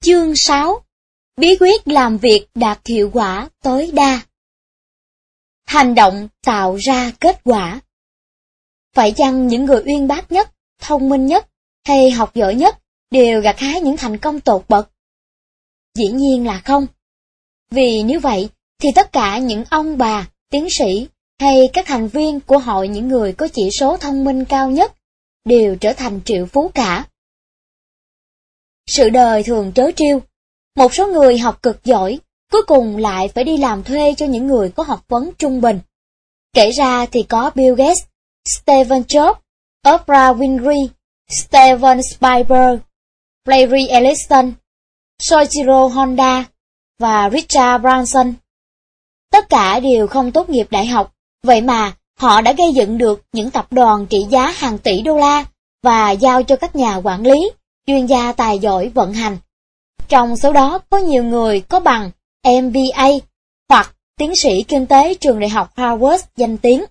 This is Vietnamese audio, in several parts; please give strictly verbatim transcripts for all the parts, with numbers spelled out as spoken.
Chương sáu. Bí quyết làm việc đạt hiệu quả tối đa. Hành động tạo ra kết quả. Phải chăng những người uyên bác nhất, thông minh nhất hay học giỏi nhất đều gặt hái những thành công tột bậc? Dĩ nhiên là không. Vì nếu vậy thì tất cả những ông bà, tiến sĩ hay các thành viên của hội những người có chỉ số thông minh cao nhất đều trở thành triệu phú cả. Sự đời thường trớ trêu. Một số người học cực giỏi, cuối cùng lại phải đi làm thuê cho những người có học vấn trung bình. Kể ra thì có Bill Gates, Steve Jobs, Oprah Winfrey, Steven Spielberg, Larry Ellison, Soichiro Honda và Richard Branson. Tất cả đều không tốt nghiệp đại học, vậy mà họ đã gây dựng được những tập đoàn trị giá hàng tỷ đô la và giao cho các nhà quản lý, chuyên gia tài giỏi vận hành. Trong số đó có nhiều người có bằng M B A hoặc tiến sĩ kinh tế trường đại học Harvard danh tiếng.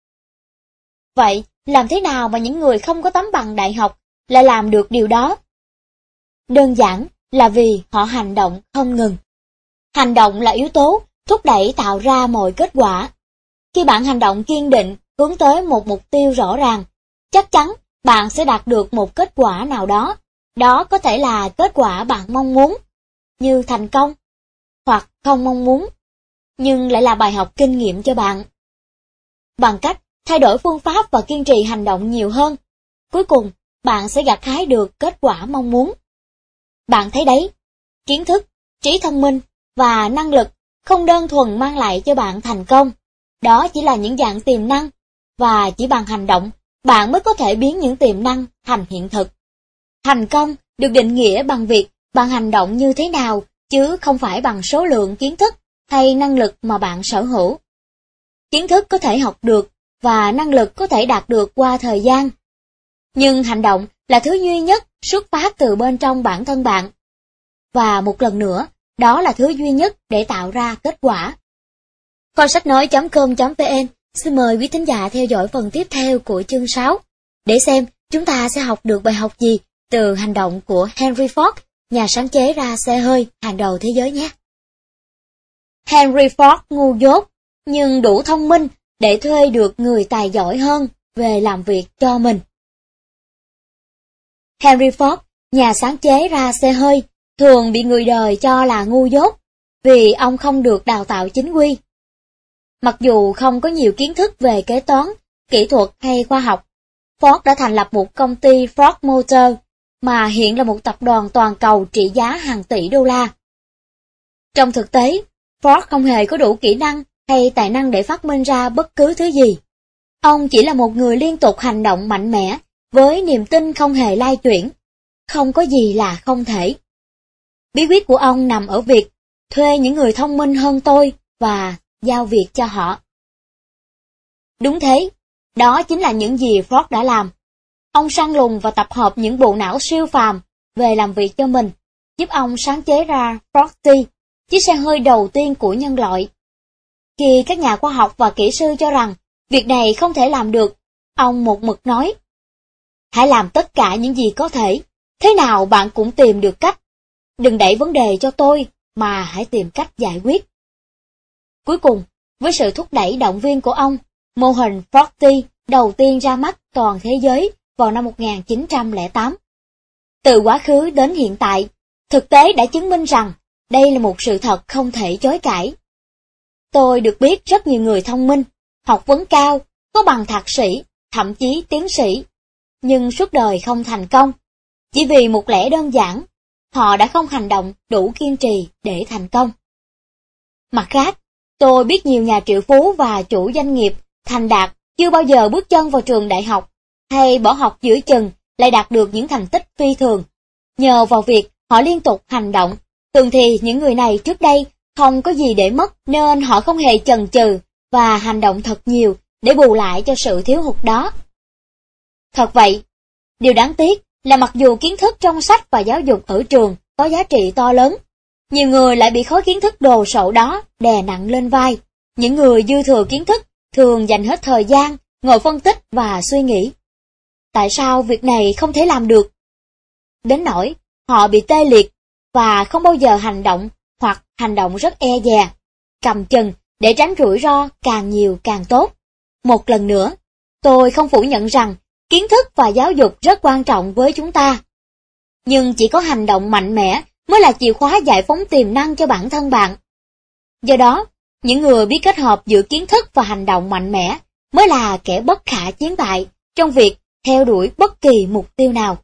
Vậy, làm thế nào mà những người không có tấm bằng đại học lại làm được điều đó? Đơn giản là vì họ hành động không ngừng. Hành động là yếu tố thúc đẩy tạo ra mọi kết quả. Khi bạn hành động kiên định, hướng tới một mục tiêu rõ ràng, chắc chắn bạn sẽ đạt được một kết quả nào đó. Đó có thể là kết quả bạn mong muốn, như thành công, hoặc không mong muốn, nhưng lại là bài học kinh nghiệm cho bạn. Bằng cách thay đổi phương pháp và kiên trì hành động nhiều hơn, cuối cùng bạn sẽ gặt hái được kết quả mong muốn. Bạn thấy đấy, kiến thức, trí thông minh và năng lực không đơn thuần mang lại cho bạn thành công. Đó chỉ là những dạng tiềm năng, và chỉ bằng hành động, bạn mới có thể biến những tiềm năng thành hiện thực. Thành công được định nghĩa bằng việc bạn hành động như thế nào, chứ không phải bằng số lượng kiến thức hay năng lực mà bạn sở hữu. Kiến thức có thể học được và năng lực có thể đạt được qua thời gian. Nhưng hành động là thứ duy nhất xuất phát từ bên trong bản thân bạn. Và một lần nữa, đó là thứ duy nhất để tạo ra kết quả. Kho sách nói chấm com chấm vn xin mời quý thính giả theo dõi phần tiếp theo của chương sáu, để xem chúng ta sẽ học được bài học gì từ hành động của Henry Ford, nhà sáng chế ra xe hơi hàng đầu thế giới nhé. Henry Ford ngu dốt, nhưng đủ thông minh để thuê được người tài giỏi hơn về làm việc cho mình. Henry Ford, nhà sáng chế ra xe hơi, thường bị người đời cho là ngu dốt vì ông không được đào tạo chính quy. Mặc dù không có nhiều kiến thức về kế toán, kỹ thuật hay khoa học, Ford đã thành lập một công ty Ford Motor, mà hiện là một tập đoàn toàn cầu trị giá hàng tỷ đô la. Trong thực tế, Ford không hề có đủ kỹ năng hay tài năng để phát minh ra bất cứ thứ gì. Ông chỉ là một người liên tục hành động mạnh mẽ, với niềm tin không hề lay chuyển. Không có gì là không thể. Bí quyết của ông nằm ở việc thuê những người thông minh hơn tôi và giao việc cho họ. Đúng thế, đó chính là những gì Ford đã làm. Ông săn lùng và tập hợp những bộ não siêu phàm về làm việc cho mình, giúp ông sáng chế ra Ford T, chiếc xe hơi đầu tiên của nhân loại. Khi các nhà khoa học và kỹ sư cho rằng việc này không thể làm được, ông một mực nói: hãy làm tất cả những gì có thể, thế nào bạn cũng tìm được cách. Đừng đẩy vấn đề cho tôi, mà hãy tìm cách giải quyết. Cuối cùng, với sự thúc đẩy động viên của ông, mô hình Ford T đầu tiên ra mắt toàn thế giới vào năm một nghìn chín trăm lẻ tám. Từ quá khứ đến hiện tại, thực tế đã chứng minh rằng đây là một sự thật không thể chối cãi. Tôi được biết rất nhiều người thông minh, học vấn cao, có bằng thạc sĩ, thậm chí tiến sĩ, nhưng suốt đời không thành công, chỉ vì một lẽ đơn giản, họ đã không hành động đủ kiên trì để thành công. Mặt khác, tôi biết nhiều nhà triệu phú và chủ doanh nghiệp thành đạt chưa bao giờ bước chân vào trường đại học, hay bỏ học giữa chừng lại đạt được những thành tích phi thường, nhờ vào việc họ liên tục hành động. Thường thì những người này trước đây không có gì để mất, nên họ không hề chần chừ và hành động thật nhiều để bù lại cho sự thiếu hụt đó. Thật vậy, điều đáng tiếc là mặc dù kiến thức trong sách và giáo dục ở trường có giá trị to lớn, nhiều người lại bị khối kiến thức đồ sộ đó đè nặng lên vai. Những người dư thừa kiến thức thường dành hết thời gian ngồi phân tích và suy nghĩ. Tại sao việc này không thể làm được? Đến nỗi họ bị tê liệt và không bao giờ hành động hoặc hành động rất e dè, cầm chừng để tránh rủi ro càng nhiều càng tốt. Một lần nữa, tôi không phủ nhận rằng kiến thức và giáo dục rất quan trọng với chúng ta. Nhưng chỉ có hành động mạnh mẽ mới là chìa khóa giải phóng tiềm năng cho bản thân bạn. Do đó, những người biết kết hợp giữa kiến thức và hành động mạnh mẽ mới là kẻ bất khả chiến bại trong việc theo đuổi bất kỳ mục tiêu nào.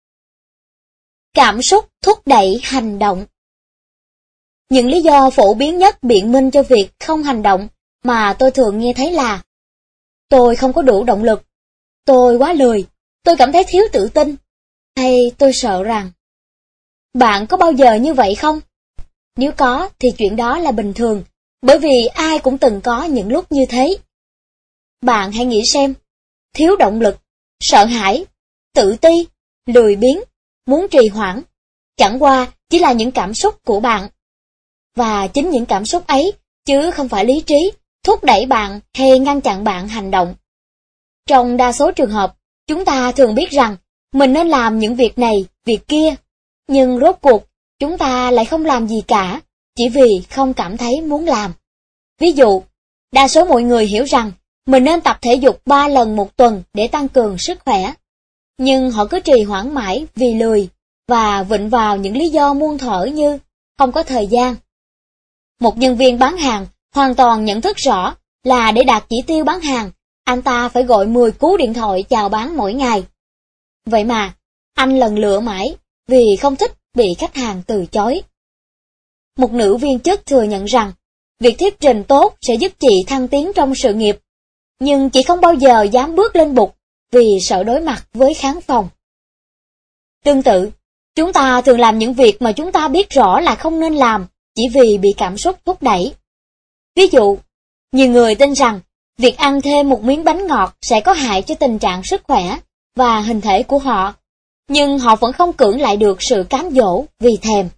Cảm xúc thúc đẩy hành động. Những lý do phổ biến nhất biện minh cho việc không hành động mà tôi thường nghe thấy là: tôi không có đủ động lực, tôi quá lười, tôi cảm thấy thiếu tự tin, hay tôi sợ rằng. Bạn có bao giờ như vậy không? Nếu có thì chuyện đó là bình thường, bởi vì ai cũng từng có những lúc như thế. Bạn hãy nghĩ xem, thiếu động lực, sợ hãi, tự ti, lười biếng, muốn trì hoãn, chẳng qua chỉ là những cảm xúc của bạn. Và chính những cảm xúc ấy, chứ không phải lý trí, thúc đẩy bạn hay ngăn chặn bạn hành động. Trong đa số trường hợp, chúng ta thường biết rằng mình nên làm những việc này, việc kia, nhưng rốt cuộc chúng ta lại không làm gì cả, chỉ vì không cảm thấy muốn làm. Ví dụ, đa số mọi người hiểu rằng mình nên tập thể dục ba lần một tuần để tăng cường sức khỏe, nhưng họ cứ trì hoãn mãi vì lười và vịn vào những lý do muôn thuở như không có thời gian. Một nhân viên bán hàng hoàn toàn nhận thức rõ là để đạt chỉ tiêu bán hàng, anh ta phải gọi mười cú điện thoại chào bán mỗi ngày. Vậy mà, anh lần lựa mãi vì không thích bị khách hàng từ chối. Một nữ viên chức thừa nhận rằng việc thuyết trình tốt sẽ giúp chị thăng tiến trong sự nghiệp, nhưng chị không bao giờ dám bước lên bục vì sợ đối mặt với khán phòng. Tương tự, chúng ta thường làm những việc mà chúng ta biết rõ là không nên làm chỉ vì bị cảm xúc thúc đẩy. Ví dụ, nhiều người tin rằng việc ăn thêm một miếng bánh ngọt sẽ có hại cho tình trạng sức khỏe và hình thể của họ, nhưng họ vẫn không cưỡng lại được sự cám dỗ vì thèm.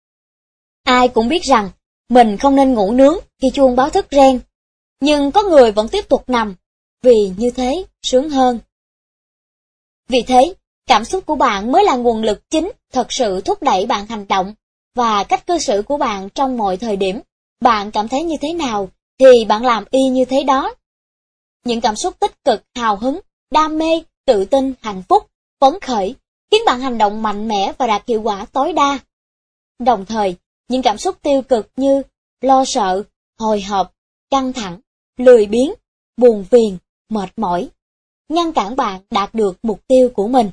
Ai cũng biết rằng mình không nên ngủ nướng khi chuông báo thức reng, nhưng có người vẫn tiếp tục nằm, vì như thế sướng hơn. Vì thế, cảm xúc của bạn mới là nguồn lực chính thật sự thúc đẩy bạn hành động, và cách cư xử của bạn trong mọi thời điểm. Bạn cảm thấy như thế nào thì bạn làm y như thế đó. Những cảm xúc tích cực, hào hứng, đam mê, tự tin, hạnh phúc, phấn khởi khiến bạn hành động mạnh mẽ và đạt hiệu quả tối đa. Đồng thời, những cảm xúc tiêu cực như lo sợ, hồi hộp, căng thẳng, lười biếng, buồn phiền, mệt mỏi ngăn cản bạn đạt được mục tiêu của mình.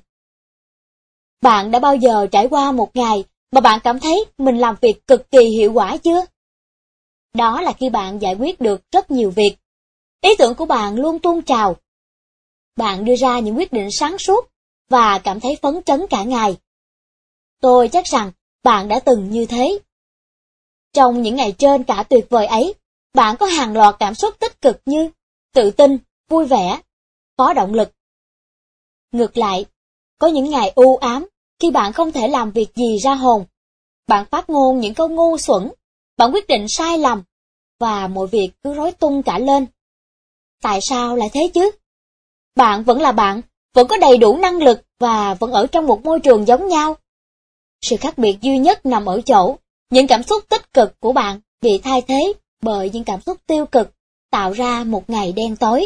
Bạn đã bao giờ trải qua một ngày mà bạn cảm thấy mình làm việc cực kỳ hiệu quả chưa? Đó là khi bạn giải quyết được rất nhiều việc. Ý tưởng của bạn luôn tuôn trào. Bạn đưa ra những quyết định sáng suốt và cảm thấy phấn chấn cả ngày. Tôi chắc rằng bạn đã từng như thế. Trong những ngày trên cả tuyệt vời ấy, bạn có hàng loạt cảm xúc tích cực như tự tin, vui vẻ, có động lực. Ngược lại, có những ngày u ám khi bạn không thể làm việc gì ra hồn. Bạn phát ngôn những câu ngu xuẩn, bạn quyết định sai lầm, và mọi việc cứ rối tung cả lên. Tại sao lại thế chứ? Bạn vẫn là bạn, vẫn có đầy đủ năng lực và vẫn ở trong một môi trường giống nhau. Sự khác biệt duy nhất nằm ở chỗ, những cảm xúc tích cực của bạn bị thay thế bởi những cảm xúc tiêu cực, tạo ra một ngày đen tối.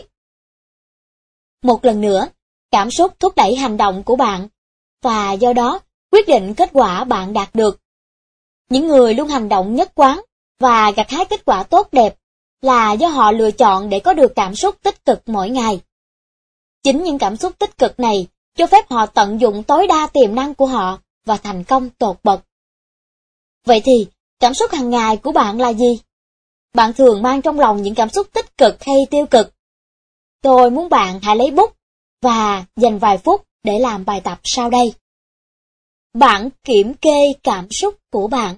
Một lần nữa, cảm xúc thúc đẩy hành động của bạn, và do đó quyết định kết quả bạn đạt được. Những người luôn hành động nhất quán và gặt hái kết quả tốt đẹp là do họ lựa chọn để có được cảm xúc tích cực mỗi ngày. Chính những cảm xúc tích cực này cho phép họ tận dụng tối đa tiềm năng của họ và thành công tột bậc. Vậy thì, cảm xúc hàng ngày của bạn là gì? Bạn thường mang trong lòng những cảm xúc tích cực hay tiêu cực? Tôi muốn bạn hãy lấy bút và dành vài phút để làm bài tập sau đây. Bảng kiểm kê cảm xúc của bạn.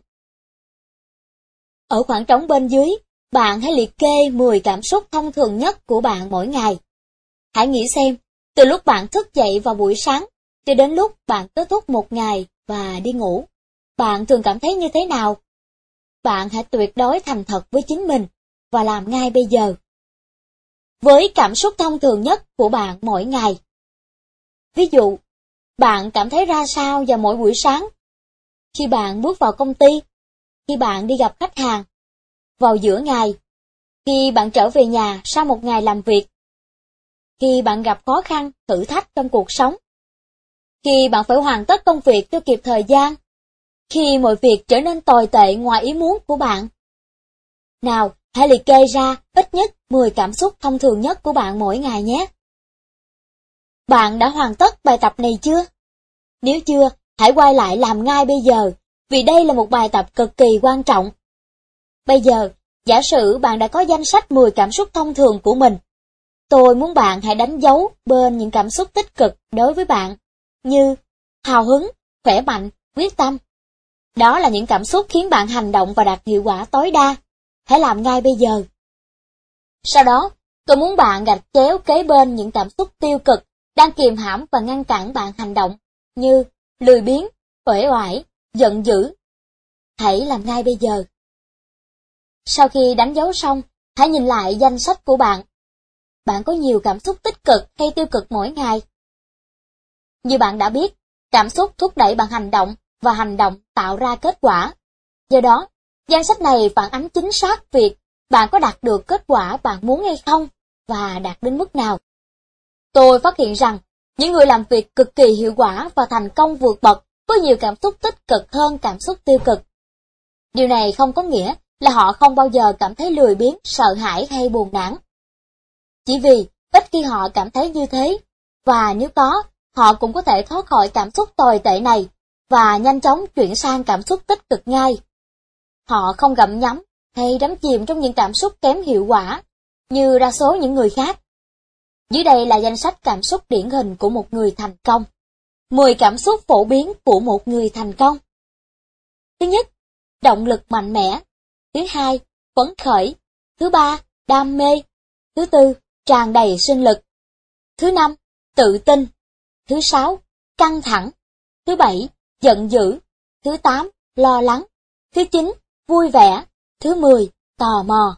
Ở khoảng trống bên dưới, bạn hãy liệt kê mười cảm xúc thông thường nhất của bạn mỗi ngày. Hãy nghĩ xem, từ lúc bạn thức dậy vào buổi sáng, cho đến lúc bạn kết thúc một ngày và đi ngủ, bạn thường cảm thấy như thế nào? Bạn hãy tuyệt đối thành thật với chính mình và làm ngay bây giờ. Với cảm xúc thông thường nhất của bạn mỗi ngày. Ví dụ, bạn cảm thấy ra sao vào mỗi buổi sáng? khi bạn bước vào công ty, khi bạn đi gặp khách hàng, vào giữa ngày, khi bạn trở về nhà sau một ngày làm việc, khi bạn gặp khó khăn, thử thách trong cuộc sống, khi bạn phải hoàn tất công việc cho kịp thời gian, khi mọi việc trở nên tồi tệ ngoài ý muốn của bạn. Nào, hãy liệt kê ra ít nhất mười cảm xúc thông thường nhất của bạn mỗi ngày nhé. Bạn đã hoàn tất bài tập này chưa? Nếu chưa, hãy quay lại làm ngay bây giờ, vì đây là một bài tập cực kỳ quan trọng. Bây giờ, giả sử bạn đã có danh sách mười cảm xúc thông thường của mình. Tôi muốn bạn hãy đánh dấu bên những cảm xúc tích cực đối với bạn, như hào hứng, khỏe mạnh, quyết tâm. Đó là những cảm xúc khiến bạn hành động và đạt hiệu quả tối đa. Hãy làm ngay bây giờ. Sau đó, tôi muốn bạn gạch chéo kế bên những cảm xúc tiêu cực đang kìm hãm và ngăn cản bạn hành động, như lười biếng, uể oải, giận dữ. Hãy làm ngay bây giờ. Sau khi đánh dấu xong, hãy nhìn lại danh sách của bạn. Bạn có nhiều cảm xúc tích cực hay tiêu cực mỗi ngày? Như bạn đã biết, cảm xúc thúc đẩy bạn hành động và hành động tạo ra kết quả. Do đó, danh sách này phản ánh chính xác việc bạn có đạt được kết quả bạn muốn hay không và đạt đến mức nào. Tôi phát hiện rằng, những người làm việc cực kỳ hiệu quả và thành công vượt bậc với nhiều cảm xúc tích cực hơn cảm xúc tiêu cực. Điều này không có nghĩa là họ không bao giờ cảm thấy lười biếng, sợ hãi hay buồn nản. Chỉ vì ít khi họ cảm thấy như thế, và nếu có, họ cũng có thể thoát khỏi cảm xúc tồi tệ này và nhanh chóng chuyển sang cảm xúc tích cực ngay. Họ không gặm nhấm hay đắm chìm trong những cảm xúc kém hiệu quả như đa số những người khác. Dưới đây là danh sách cảm xúc điển hình của một người thành công. mười cảm xúc phổ biến của một người thành công. Thứ nhất, động lực mạnh mẽ. Thứ hai, phấn khởi. Thứ ba, đam mê. Thứ tư, tràn đầy sinh lực. Thứ năm, tự tin. Thứ sáu, căng thẳng. Thứ bảy, giận dữ. Thứ tám, lo lắng. Thứ chín, vui vẻ. Thứ mười, tò mò.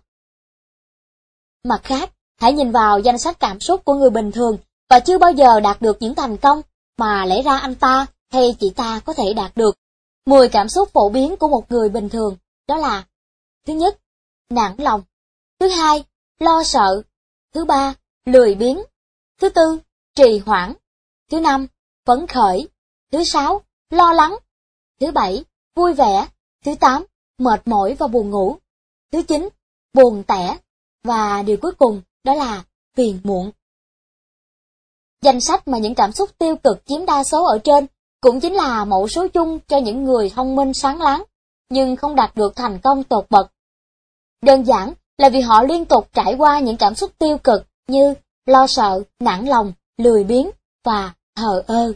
Mặt khác, hãy nhìn vào danh sách cảm xúc của người bình thường và chưa bao giờ đạt được những thành công mà lẽ ra anh ta hay chị ta có thể đạt được. mười cảm xúc phổ biến của một người bình thường đó là: thứ nhất, nản lòng. Thứ hai, lo sợ. Thứ ba, lười biếng. Thứ tư, trì hoãn. Thứ năm, phấn khởi. Thứ sáu, lo lắng. Thứ bảy, vui vẻ. Thứ tám, mệt mỏi và buồn ngủ. Thứ chín, buồn tẻ. Và điều cuối cùng đó là phiền muộn. Danh sách mà những cảm xúc tiêu cực chiếm đa số ở trên cũng chính là mẫu số chung cho những người thông minh sáng láng, nhưng không đạt được thành công tột bậc. Đơn giản là vì họ liên tục trải qua những cảm xúc tiêu cực như lo sợ, nản lòng, lười biếng và thờ ơ.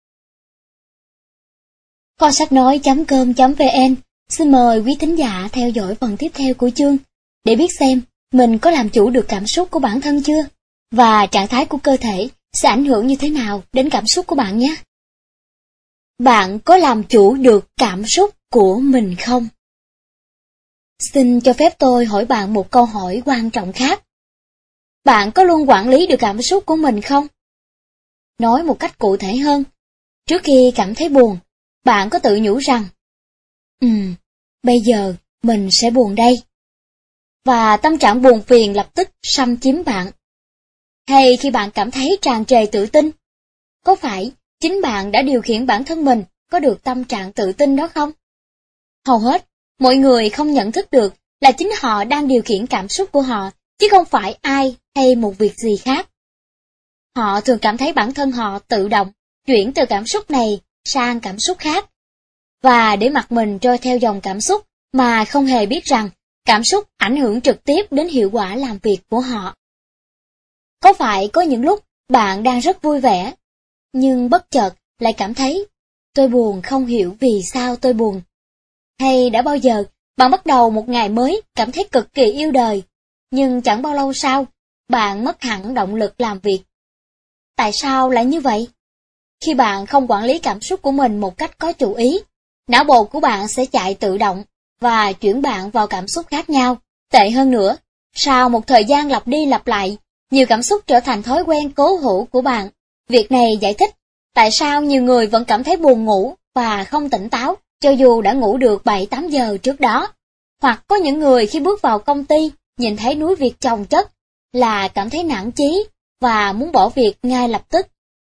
Kho sách nói chấm com chấm vn xin mời quý thính giả theo dõi phần tiếp theo của chương để biết xem mình có làm chủ được cảm xúc của bản thân chưa, và trạng thái của cơ thể sẽ ảnh hưởng như thế nào đến cảm xúc của bạn nhé. Bạn có làm chủ được cảm xúc của mình không? Xin cho phép tôi hỏi bạn một câu hỏi quan trọng khác. Bạn có luôn quản lý được cảm xúc của mình không? Nói một cách cụ thể hơn, trước khi cảm thấy buồn, bạn có tự nhủ rằng, Ừm, bây giờ mình sẽ buồn đây. Và tâm trạng buồn phiền lập tức xâm chiếm bạn. Hay khi bạn cảm thấy tràn trề tự tin, có phải chính bạn đã điều khiển bản thân mình có được tâm trạng tự tin đó không? Hầu hết, mọi người không nhận thức được là chính họ đang điều khiển cảm xúc của họ, chứ không phải ai hay một việc gì khác. Họ thường cảm thấy bản thân họ tự động chuyển từ cảm xúc này sang cảm xúc khác, và để mặc mình trôi theo dòng cảm xúc mà không hề biết rằng cảm xúc ảnh hưởng trực tiếp đến hiệu quả làm việc của họ. Có phải có những lúc bạn đang rất vui vẻ, nhưng bất chợt lại cảm thấy tôi buồn không hiểu vì sao tôi buồn? Hay đã bao giờ bạn bắt đầu một ngày mới cảm thấy cực kỳ yêu đời, nhưng chẳng bao lâu sau, bạn mất hẳn động lực làm việc? Tại sao lại như vậy? Khi bạn không quản lý cảm xúc của mình một cách có chủ ý, não bộ của bạn sẽ chạy tự động và chuyển bạn vào cảm xúc khác nhau. Tệ hơn nữa, sau một thời gian lặp đi lặp lại, nhiều cảm xúc trở thành thói quen cố hữu của bạn. Việc này giải thích tại sao nhiều người vẫn cảm thấy buồn ngủ và không tỉnh táo cho dù đã ngủ được bảy tám giờ trước đó. Hoặc có những người khi bước vào công ty, nhìn thấy núi việc chồng chất, là cảm thấy nản chí và muốn bỏ việc ngay lập tức.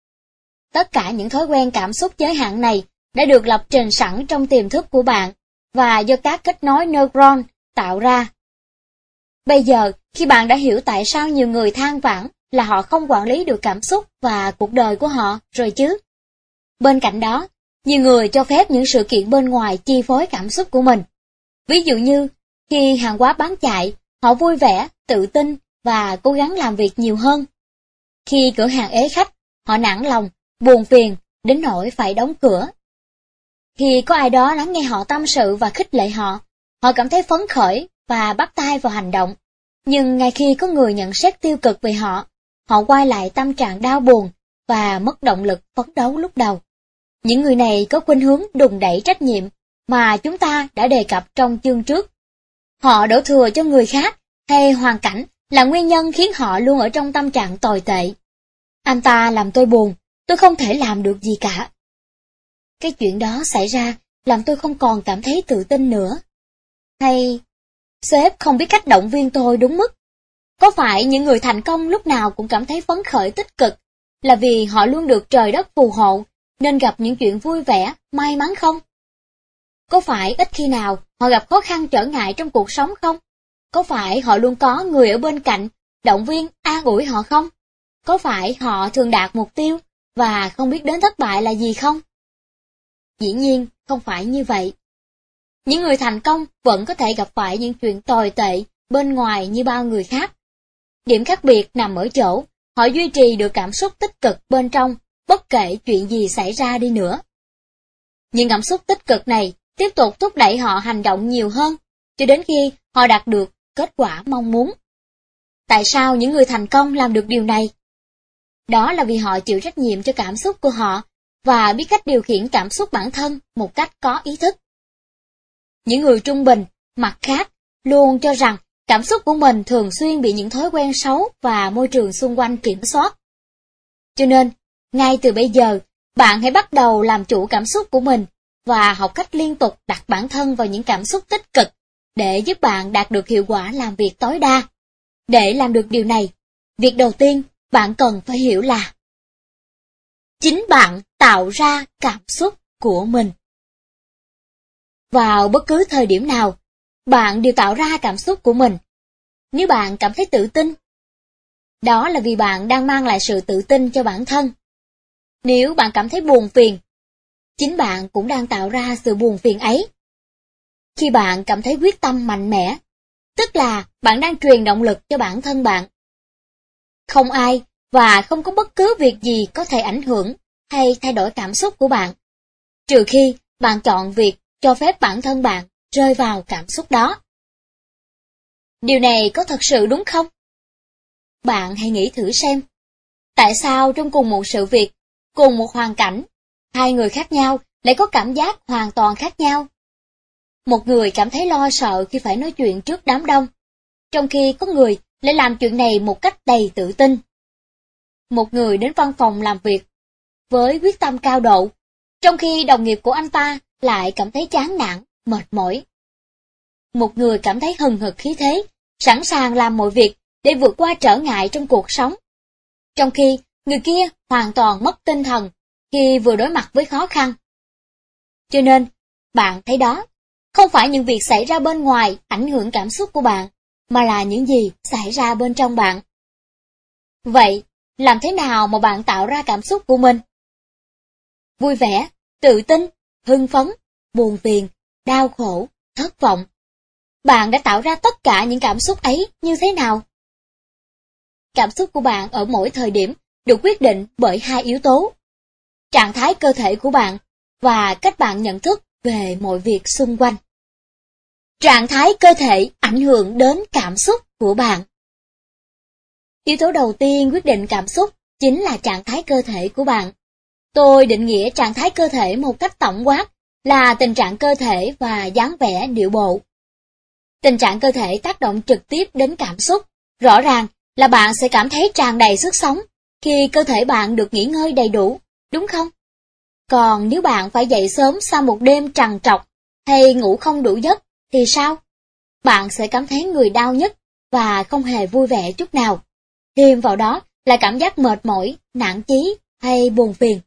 Tất cả những thói quen cảm xúc giới hạn này đã được lập trình sẵn trong tiềm thức của bạn và do các kết nối neuron tạo ra. Bây giờ, khi bạn đã hiểu tại sao nhiều người than vãn là họ không quản lý được cảm xúc và cuộc đời của họ rồi chứ. Bên cạnh đó, nhiều người cho phép những sự kiện bên ngoài chi phối cảm xúc của mình. Ví dụ như, khi hàng hóa bán chạy, họ vui vẻ, tự tin và cố gắng làm việc nhiều hơn. Khi cửa hàng ế khách, họ nản lòng, buồn phiền, đến nỗi phải đóng cửa. Khi có ai đó lắng nghe họ tâm sự và khích lệ họ, họ cảm thấy phấn khởi và bắt tay vào hành động. Nhưng ngay khi có người nhận xét tiêu cực về họ, họ quay lại tâm trạng đau buồn và mất động lực phấn đấu lúc đầu. Những người này có khuynh hướng đùn đẩy trách nhiệm mà chúng ta đã đề cập trong chương trước. Họ đổ thừa cho người khác hay hoàn cảnh là nguyên nhân khiến họ luôn ở trong tâm trạng tồi tệ. Anh ta làm tôi buồn, tôi không thể làm được gì cả. Cái chuyện đó xảy ra làm tôi không còn cảm thấy tự tin nữa. Hay, sếp không biết cách động viên tôi đúng mức. Có phải những người thành công lúc nào cũng cảm thấy phấn khởi tích cực là vì họ luôn được trời đất phù hộ nên gặp những chuyện vui vẻ, may mắn không? Có phải ít khi nào họ gặp khó khăn trở ngại trong cuộc sống không? Có phải họ luôn có người ở bên cạnh, động viên, an ủi họ không? Có phải họ thường đạt mục tiêu và không biết đến thất bại là gì không? Dĩ nhiên, không phải như vậy. Những người thành công vẫn có thể gặp phải những chuyện tồi tệ bên ngoài như bao người khác. Điểm khác biệt nằm ở chỗ, họ duy trì được cảm xúc tích cực bên trong, bất kể chuyện gì xảy ra đi nữa. Những cảm xúc tích cực này tiếp tục thúc đẩy họ hành động nhiều hơn, cho đến khi họ đạt được kết quả mong muốn. Tại sao những người thành công làm được điều này? Đó là vì họ chịu trách nhiệm cho cảm xúc của họ và biết cách điều khiển cảm xúc bản thân một cách có ý thức. Những người trung bình, mặt khác, luôn cho rằng cảm xúc của mình thường xuyên bị những thói quen xấu và môi trường xung quanh kiểm soát. Cho nên, ngay từ bây giờ, bạn hãy bắt đầu làm chủ cảm xúc của mình và học cách liên tục đặt bản thân vào những cảm xúc tích cực để giúp bạn đạt được hiệu quả làm việc tối đa. Để làm được điều này, việc đầu tiên bạn cần phải hiểu là chính bạn tạo ra cảm xúc của mình. Vào bất cứ thời điểm nào, bạn đều tạo ra cảm xúc của mình. Nếu bạn cảm thấy tự tin, đó là vì bạn đang mang lại sự tự tin cho bản thân. Nếu bạn cảm thấy buồn phiền, chính bạn cũng đang tạo ra sự buồn phiền ấy. Khi bạn cảm thấy quyết tâm mạnh mẽ, tức là bạn đang truyền động lực cho bản thân bạn. Không ai và không có bất cứ việc gì có thể ảnh hưởng hay thay đổi cảm xúc của bạn, trừ khi bạn chọn việc cho phép bản thân bạn rơi vào cảm xúc đó. Điều này có thật sự đúng không? Bạn hãy nghĩ thử xem, tại sao trong cùng một sự việc, cùng một hoàn cảnh, hai người khác nhau lại có cảm giác hoàn toàn khác nhau? Một người cảm thấy lo sợ khi phải nói chuyện trước đám đông, trong khi có người lại làm chuyện này một cách đầy tự tin. Một người đến văn phòng làm việc với quyết tâm cao độ, trong khi đồng nghiệp của anh ta lại cảm thấy chán nản, mệt mỏi. Một người cảm thấy hừng hực khí thế, sẵn sàng làm mọi việc để vượt qua trở ngại trong cuộc sống, trong khi người kia hoàn toàn mất tinh thần khi vừa đối mặt với khó khăn. Cho nên, bạn thấy đó, không phải những việc xảy ra bên ngoài ảnh hưởng cảm xúc của bạn, mà là những gì xảy ra bên trong bạn. Vậy, làm thế nào mà bạn tạo ra cảm xúc của mình? Vui vẻ, tự tin, hưng phấn, buồn phiền, đau khổ, thất vọng. Bạn đã tạo ra tất cả những cảm xúc ấy như thế nào? Cảm xúc của bạn ở mỗi thời điểm được quyết định bởi hai yếu tố: trạng thái cơ thể của bạn và cách bạn nhận thức về mọi việc xung quanh. Trạng thái cơ thể ảnh hưởng đến cảm xúc của bạn. Yếu tố đầu tiên quyết định cảm xúc chính là trạng thái cơ thể của bạn. Tôi định nghĩa trạng thái cơ thể một cách tổng quát là tình trạng cơ thể và dáng vẻ điệu bộ. Tình trạng cơ thể tác động trực tiếp đến cảm xúc. Rõ ràng là bạn sẽ cảm thấy tràn đầy sức sống khi cơ thể bạn được nghỉ ngơi đầy đủ, đúng không? Còn nếu bạn phải dậy sớm sau một đêm trằn trọc hay ngủ không đủ giấc thì sao? Bạn sẽ cảm thấy người đau nhức và không hề vui vẻ chút nào. Thêm vào đó là cảm giác mệt mỏi, nản chí hay buồn phiền.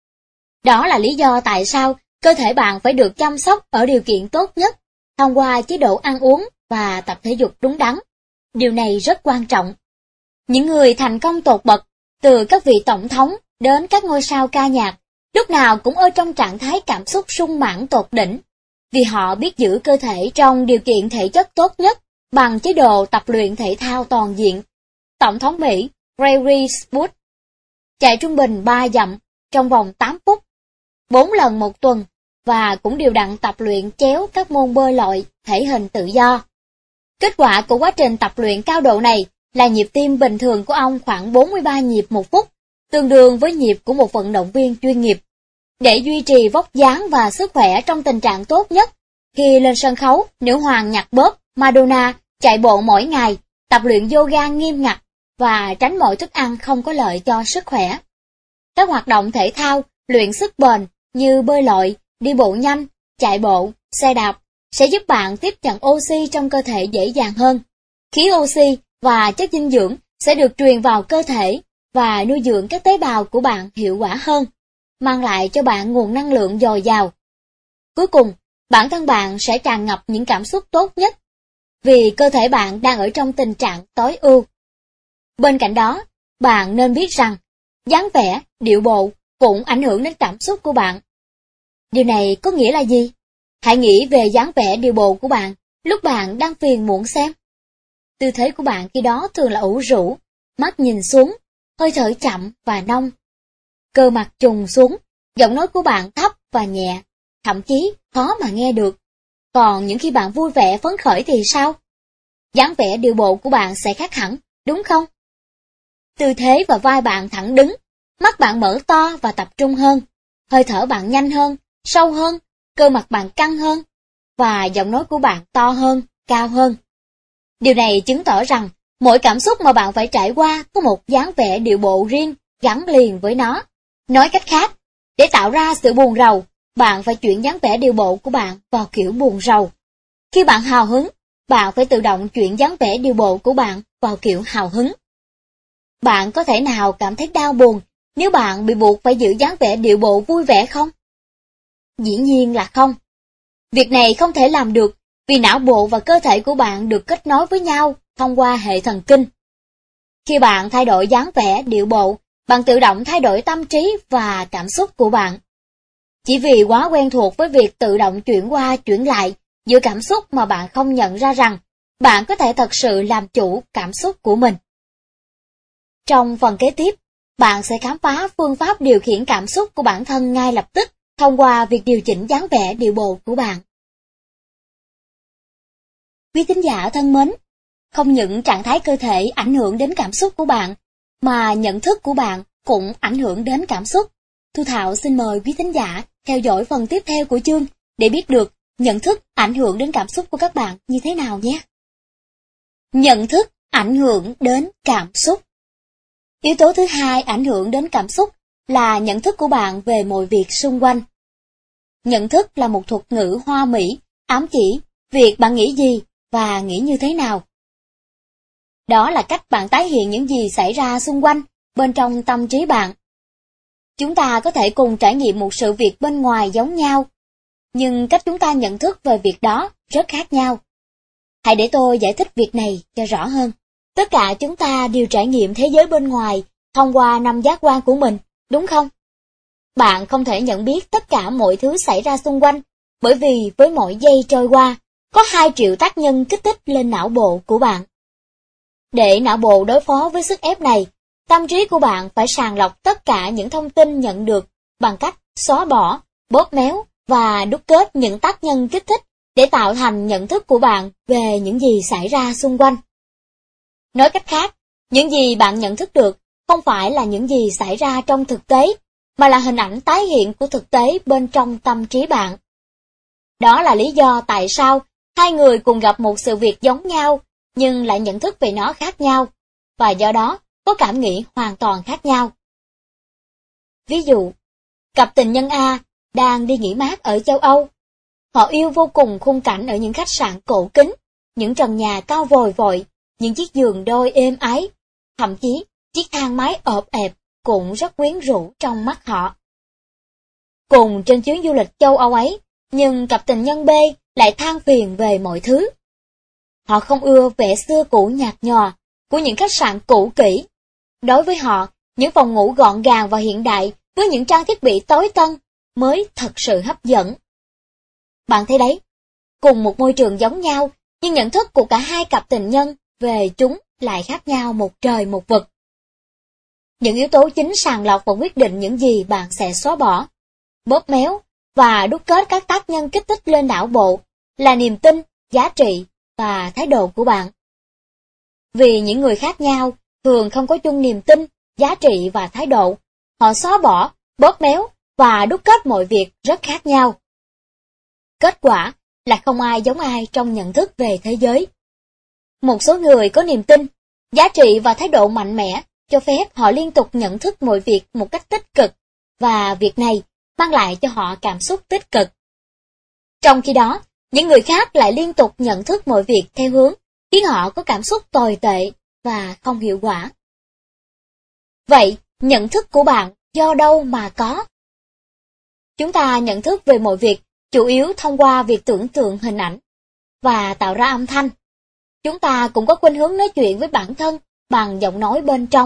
Đó là lý do tại sao cơ thể bạn phải được chăm sóc ở điều kiện tốt nhất thông qua chế độ ăn uống và tập thể dục đúng đắn. Điều này rất quan trọng. Những người thành công tột bậc, từ các vị tổng thống đến các ngôi sao ca nhạc, lúc nào cũng ở trong trạng thái cảm xúc sung mãn tột đỉnh, vì họ biết giữ cơ thể trong điều kiện thể chất tốt nhất bằng chế độ tập luyện thể thao toàn diện. Tổng thống Mỹ Larry Bush chạy trung bình ba dặm trong vòng tám phút, bốn lần một tuần, và cũng đều đặn tập luyện chéo các môn bơi lội, thể hình tự do. Kết quả của quá trình tập luyện cao độ này là nhịp tim bình thường của ông khoảng bốn mươi ba nhịp một phút, tương đương với nhịp của một vận động viên chuyên nghiệp. Để duy trì vóc dáng và sức khỏe trong tình trạng tốt nhất, khi lên sân khấu, nữ hoàng nhạc pop Madonna chạy bộ mỗi ngày, tập luyện yoga nghiêm ngặt và tránh mọi thức ăn không có lợi cho sức khỏe. Các hoạt động thể thao, luyện sức bền như bơi lội, đi bộ nhanh, chạy bộ, xe đạp sẽ giúp bạn tiếp nhận oxy trong cơ thể dễ dàng hơn. Khí oxy và chất dinh dưỡng sẽ được truyền vào cơ thể và nuôi dưỡng các tế bào của bạn hiệu quả hơn, mang lại cho bạn nguồn năng lượng dồi dào. Cuối cùng, bản thân bạn sẽ tràn ngập những cảm xúc tốt nhất, vì cơ thể bạn đang ở trong tình trạng tối ưu. Bên cạnh đó, bạn nên biết rằng, dáng vẻ, điệu bộ cũng ảnh hưởng đến cảm xúc của bạn. Điều này có nghĩa là gì? Hãy nghĩ về dáng vẻ điệu bộ của bạn lúc bạn đang phiền muộn xem. Tư thế của bạn khi đó thường là ủ rũ, mắt nhìn xuống, hơi thở chậm và nông. Cơ mặt trùng xuống, giọng nói của bạn thấp và nhẹ, thậm chí khó mà nghe được. Còn những khi bạn vui vẻ phấn khởi thì sao? Dáng vẻ điệu bộ của bạn sẽ khác hẳn, đúng không? Tư thế và vai bạn thẳng đứng, mắt bạn mở to và tập trung hơn, hơi thở bạn nhanh hơn, sâu hơn, cơ mặt bạn căng hơn, và giọng nói của bạn to hơn, cao hơn. Điều này chứng tỏ rằng mỗi cảm xúc mà bạn phải trải qua có một dáng vẻ điệu bộ riêng gắn liền với nó. Nói cách khác, để tạo ra sự buồn rầu, bạn phải chuyển dáng vẻ điệu bộ của bạn vào kiểu buồn rầu. Khi bạn hào hứng, bạn phải tự động chuyển dáng vẻ điệu bộ của bạn vào kiểu hào hứng. Bạn có thể nào cảm thấy đau buồn nếu bạn bị buộc phải giữ dáng vẻ điệu bộ vui vẻ không? Dĩ nhiên là không. Việc này không thể làm được vì não bộ và cơ thể của bạn được kết nối với nhau thông qua hệ thần kinh. Khi bạn thay đổi dáng vẻ điệu bộ, bạn tự động thay đổi tâm trí và cảm xúc của bạn. Chỉ vì quá quen thuộc với việc tự động chuyển qua chuyển lại giữa cảm xúc mà bạn không nhận ra rằng bạn có thể thật sự làm chủ cảm xúc của mình. Trong phần kế tiếp, bạn sẽ khám phá phương pháp điều khiển cảm xúc của bản thân ngay lập tức thông qua việc điều chỉnh dáng vẻ điệu bộ của bạn. Quý thính giả thân mến, không những trạng thái cơ thể ảnh hưởng đến cảm xúc của bạn, mà nhận thức của bạn cũng ảnh hưởng đến cảm xúc. Thu Thảo xin mời quý thính giả theo dõi phần tiếp theo của chương để biết được nhận thức ảnh hưởng đến cảm xúc của các bạn như thế nào nhé. Nhận thức ảnh hưởng đến cảm xúc. Yếu tố thứ hai ảnh hưởng đến cảm xúc là nhận thức của bạn về mọi việc xung quanh. Nhận thức là một thuật ngữ hoa mỹ, ám chỉ việc bạn nghĩ gì và nghĩ như thế nào. Đó là cách bạn tái hiện những gì xảy ra xung quanh, bên trong tâm trí bạn. Chúng ta có thể cùng trải nghiệm một sự việc bên ngoài giống nhau, nhưng cách chúng ta nhận thức về việc đó rất khác nhau. Hãy để tôi giải thích việc này cho rõ hơn. Tất cả chúng ta đều trải nghiệm thế giới bên ngoài thông qua năm giác quan của mình, đúng không? Bạn không thể nhận biết tất cả mọi thứ xảy ra xung quanh, bởi vì với mỗi giây trôi qua, có hai triệu tác nhân kích thích lên não bộ của bạn. Để não bộ đối phó với sức ép này, tâm trí của bạn phải sàng lọc tất cả những thông tin nhận được bằng cách xóa bỏ, bóp méo và đúc kết những tác nhân kích thích để tạo thành nhận thức của bạn về những gì xảy ra xung quanh. Nói cách khác, những gì bạn nhận thức được không phải là những gì xảy ra trong thực tế, mà là hình ảnh tái hiện của thực tế bên trong tâm trí bạn. Đó là lý do tại sao hai người cùng gặp một sự việc giống nhau, nhưng lại nhận thức về nó khác nhau, và do đó có cảm nghĩ hoàn toàn khác nhau. Ví dụ, Cặp tình nhân A đang đi nghỉ mát ở châu Âu. Họ yêu vô cùng khung cảnh ở những khách sạn cổ kính, những trần nhà cao vòi vội, những chiếc giường đôi êm ái, thậm chí chiếc thang máy ộp ẹp cũng rất quyến rũ trong mắt họ. Cùng trên chuyến du lịch châu Âu ấy, nhưng cặp tình nhân B lại than phiền về mọi thứ. Họ không ưa vẻ xưa cũ nhạt nhòa của những khách sạn cũ kỹ. Đối với họ, những phòng ngủ gọn gàng và hiện đại với những trang thiết bị tối tân mới thật sự hấp dẫn. Bạn thấy đấy, cùng một môi trường giống nhau, nhưng nhận thức của cả hai cặp tình nhân về chúng lại khác nhau một trời một vực. Những yếu tố chính sàng lọc và quyết định những gì bạn sẽ xóa bỏ, bóp méo và đúc kết các tác nhân kích thích lên não bộ là niềm tin, giá trị và thái độ của bạn. Vì những người khác nhau thường không có chung niềm tin, giá trị và thái độ, họ xóa bỏ, bóp méo và đúc kết mọi việc rất khác nhau. Kết quả là không ai giống ai trong nhận thức về thế giới. Một số người có niềm tin, giá trị và thái độ mạnh mẽ cho phép họ liên tục nhận thức mọi việc một cách tích cực, và việc này mang lại cho họ cảm xúc tích cực. Trong khi đó, những người khác lại liên tục nhận thức mọi việc theo hướng khiến họ có cảm xúc tồi tệ và không hiệu quả. Vậy, nhận thức của bạn do đâu mà có? Chúng ta nhận thức về mọi việc chủ yếu thông qua việc tưởng tượng hình ảnh và tạo ra âm thanh. Chúng ta cũng có khuynh hướng nói chuyện với bản thân bằng giọng nói bên trong.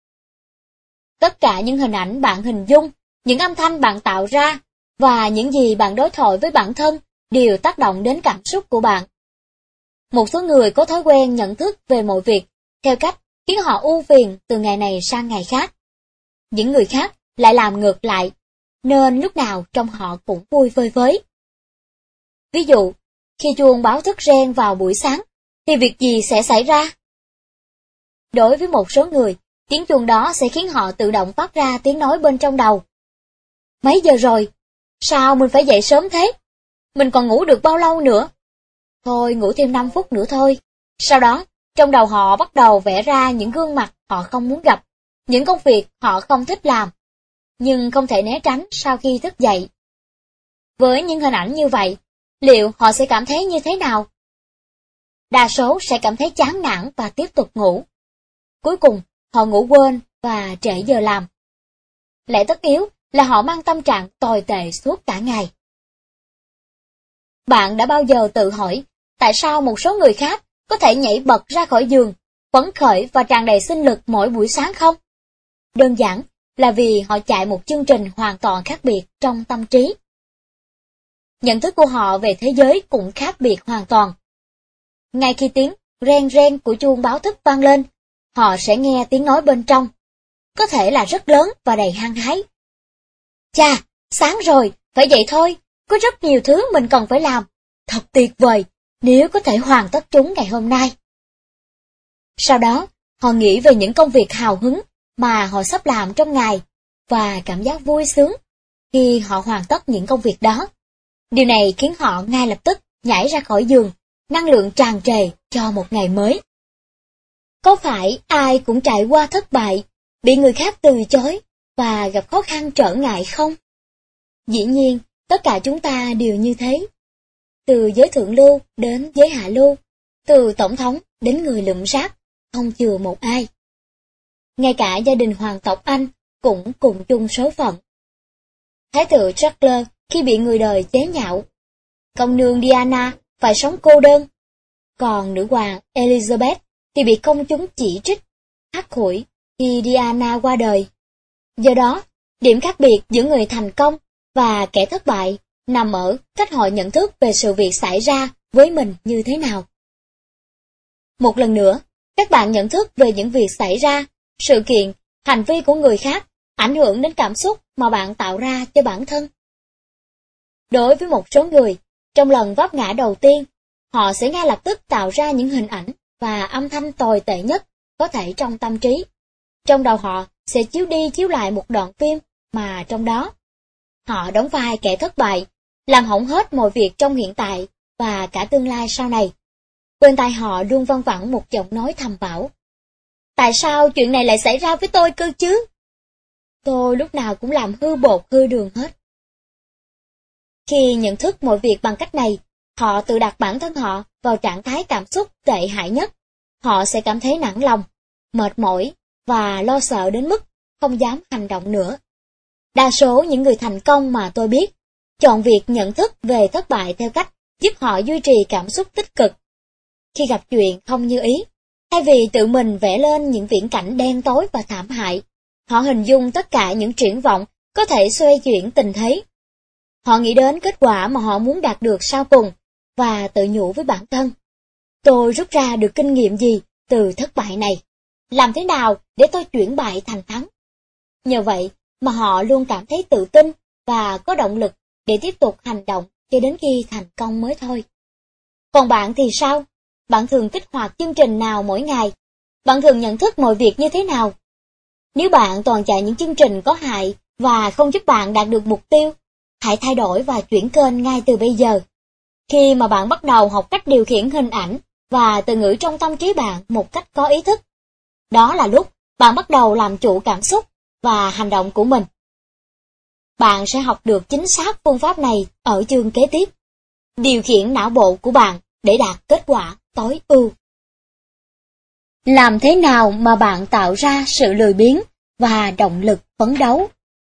Tất cả những hình ảnh bạn hình dung, những âm thanh bạn tạo ra và những gì bạn đối thoại với bản thân đều tác động đến cảm xúc của bạn. Một số người có thói quen nhận thức về mọi việc theo cách khiến họ ưu phiền từ ngày này sang ngày khác. Những người khác lại làm ngược lại, nên lúc nào trong họ cũng vui vơi với. Ví dụ, khi chuông báo thức reng vào buổi sáng, thì việc gì sẽ xảy ra? Đối với một số người, tiếng chuông đó sẽ khiến họ tự động phát ra tiếng nói bên trong đầu. Mấy giờ rồi? Sao mình phải dậy sớm thế? Mình còn ngủ được bao lâu nữa? Thôi ngủ thêm năm phút nữa thôi. Sau đó, trong đầu họ bắt đầu vẽ ra những gương mặt họ không muốn gặp, những công việc họ không thích làm, nhưng không thể né tránh sau khi thức dậy. Với những hình ảnh như vậy, liệu họ sẽ cảm thấy như thế nào? Đa số sẽ cảm thấy chán nản và tiếp tục ngủ. Cuối cùng, họ ngủ quên và trễ giờ làm. Lẽ tất yếu là họ mang tâm trạng tồi tệ suốt cả ngày. Bạn đã bao giờ tự hỏi tại sao một số người khác có thể nhảy bật ra khỏi giường, phấn khởi và tràn đầy sinh lực mỗi buổi sáng không? Đơn giản là vì họ chạy một chương trình hoàn toàn khác biệt trong tâm trí. Nhận thức của họ về thế giới cũng khác biệt hoàn toàn. Ngay khi tiếng reng reng của chuông báo thức vang lên, họ sẽ nghe tiếng nói bên trong, có thể là rất lớn và đầy hăng hái. Chà, sáng rồi, phải dậy thôi, có rất nhiều thứ mình cần phải làm. Thật tuyệt vời, nếu có thể hoàn tất chúng ngày hôm nay. Sau đó, họ nghĩ về những công việc hào hứng mà họ sắp làm trong ngày, và cảm giác vui sướng khi họ hoàn tất những công việc đó. Điều này khiến họ ngay lập tức nhảy ra khỏi giường, năng lượng tràn trề cho một ngày mới. Có phải ai cũng trải qua thất bại, bị người khác từ chối và gặp khó khăn trở ngại không? Dĩ nhiên, tất cả chúng ta đều như thế. Từ giới thượng lưu đến giới hạ lưu, từ tổng thống đến người lụm rác, không chừa một ai. Ngay cả gia đình hoàng tộc Anh cũng cùng chung số phận. Thái tử Charles khi bị người đời chế nhạo, công nương Diana phải sống cô đơn, còn nữ hoàng Elizabeth thì bị công chúng chỉ trích, hắt hủi khi Diana qua đời. Do đó, điểm khác biệt giữa người thành công và kẻ thất bại nằm ở cách họ nhận thức về sự việc xảy ra với mình như thế nào. Một lần nữa, các bạn nhận thức về những việc xảy ra, sự kiện, hành vi của người khác ảnh hưởng đến cảm xúc mà bạn tạo ra cho bản thân. Đối với một số người, trong lần vấp ngã đầu tiên, họ sẽ ngay lập tức tạo ra những hình ảnh và âm thanh tồi tệ nhất có thể trong tâm trí. Trong đầu họ sẽ chiếu đi chiếu lại một đoạn phim mà trong đó họ đóng vai kẻ thất bại, làm hỏng hết mọi việc trong hiện tại và cả tương lai sau này. Bên tai họ luôn văng vẳng một giọng nói thầm bảo: tại sao chuyện này lại xảy ra với tôi cơ chứ? tôi lúc nào cũng làm hư bột hư đường hết. Khi nhận thức mọi việc bằng cách này, họ tự đặt bản thân họ vào trạng thái cảm xúc tệ hại nhất. Họ sẽ cảm thấy nản lòng, mệt mỏi và lo sợ đến mức không dám hành động nữa. Đa số những người thành công mà tôi biết, chọn việc nhận thức về thất bại theo cách giúp họ duy trì cảm xúc tích cực. Khi gặp chuyện không như ý, thay vì tự mình vẽ lên những viễn cảnh đen tối và thảm hại, họ hình dung tất cả những triển vọng có thể xoay chuyển tình thế. Họ nghĩ đến kết quả mà họ muốn đạt được sau cùng, và tự nhủ với bản thân: tôi rút ra được kinh nghiệm gì từ thất bại này? Làm thế nào để tôi chuyển bại thành thắng? Nhờ vậy mà họ luôn cảm thấy tự tin và có động lực để tiếp tục hành động cho đến khi thành công mới thôi. Còn bạn thì sao? Bạn thường kích hoạt chương trình nào mỗi ngày? Bạn thường nhận thức mọi việc như thế nào? Nếu bạn toàn chạy những chương trình có hại và không giúp bạn đạt được mục tiêu, hãy thay đổi và chuyển kênh ngay từ bây giờ. Khi mà bạn bắt đầu học cách điều khiển hình ảnh và từ ngữ trong tâm trí bạn một cách có ý thức, đó là lúc bạn bắt đầu làm chủ cảm xúc và hành động của mình. Bạn sẽ học được chính xác phương pháp này ở chương kế tiếp. Điều khiển não bộ của bạn để đạt kết quả tối ưu. Làm thế nào mà bạn tạo ra sự lười biếng và động lực phấn đấu?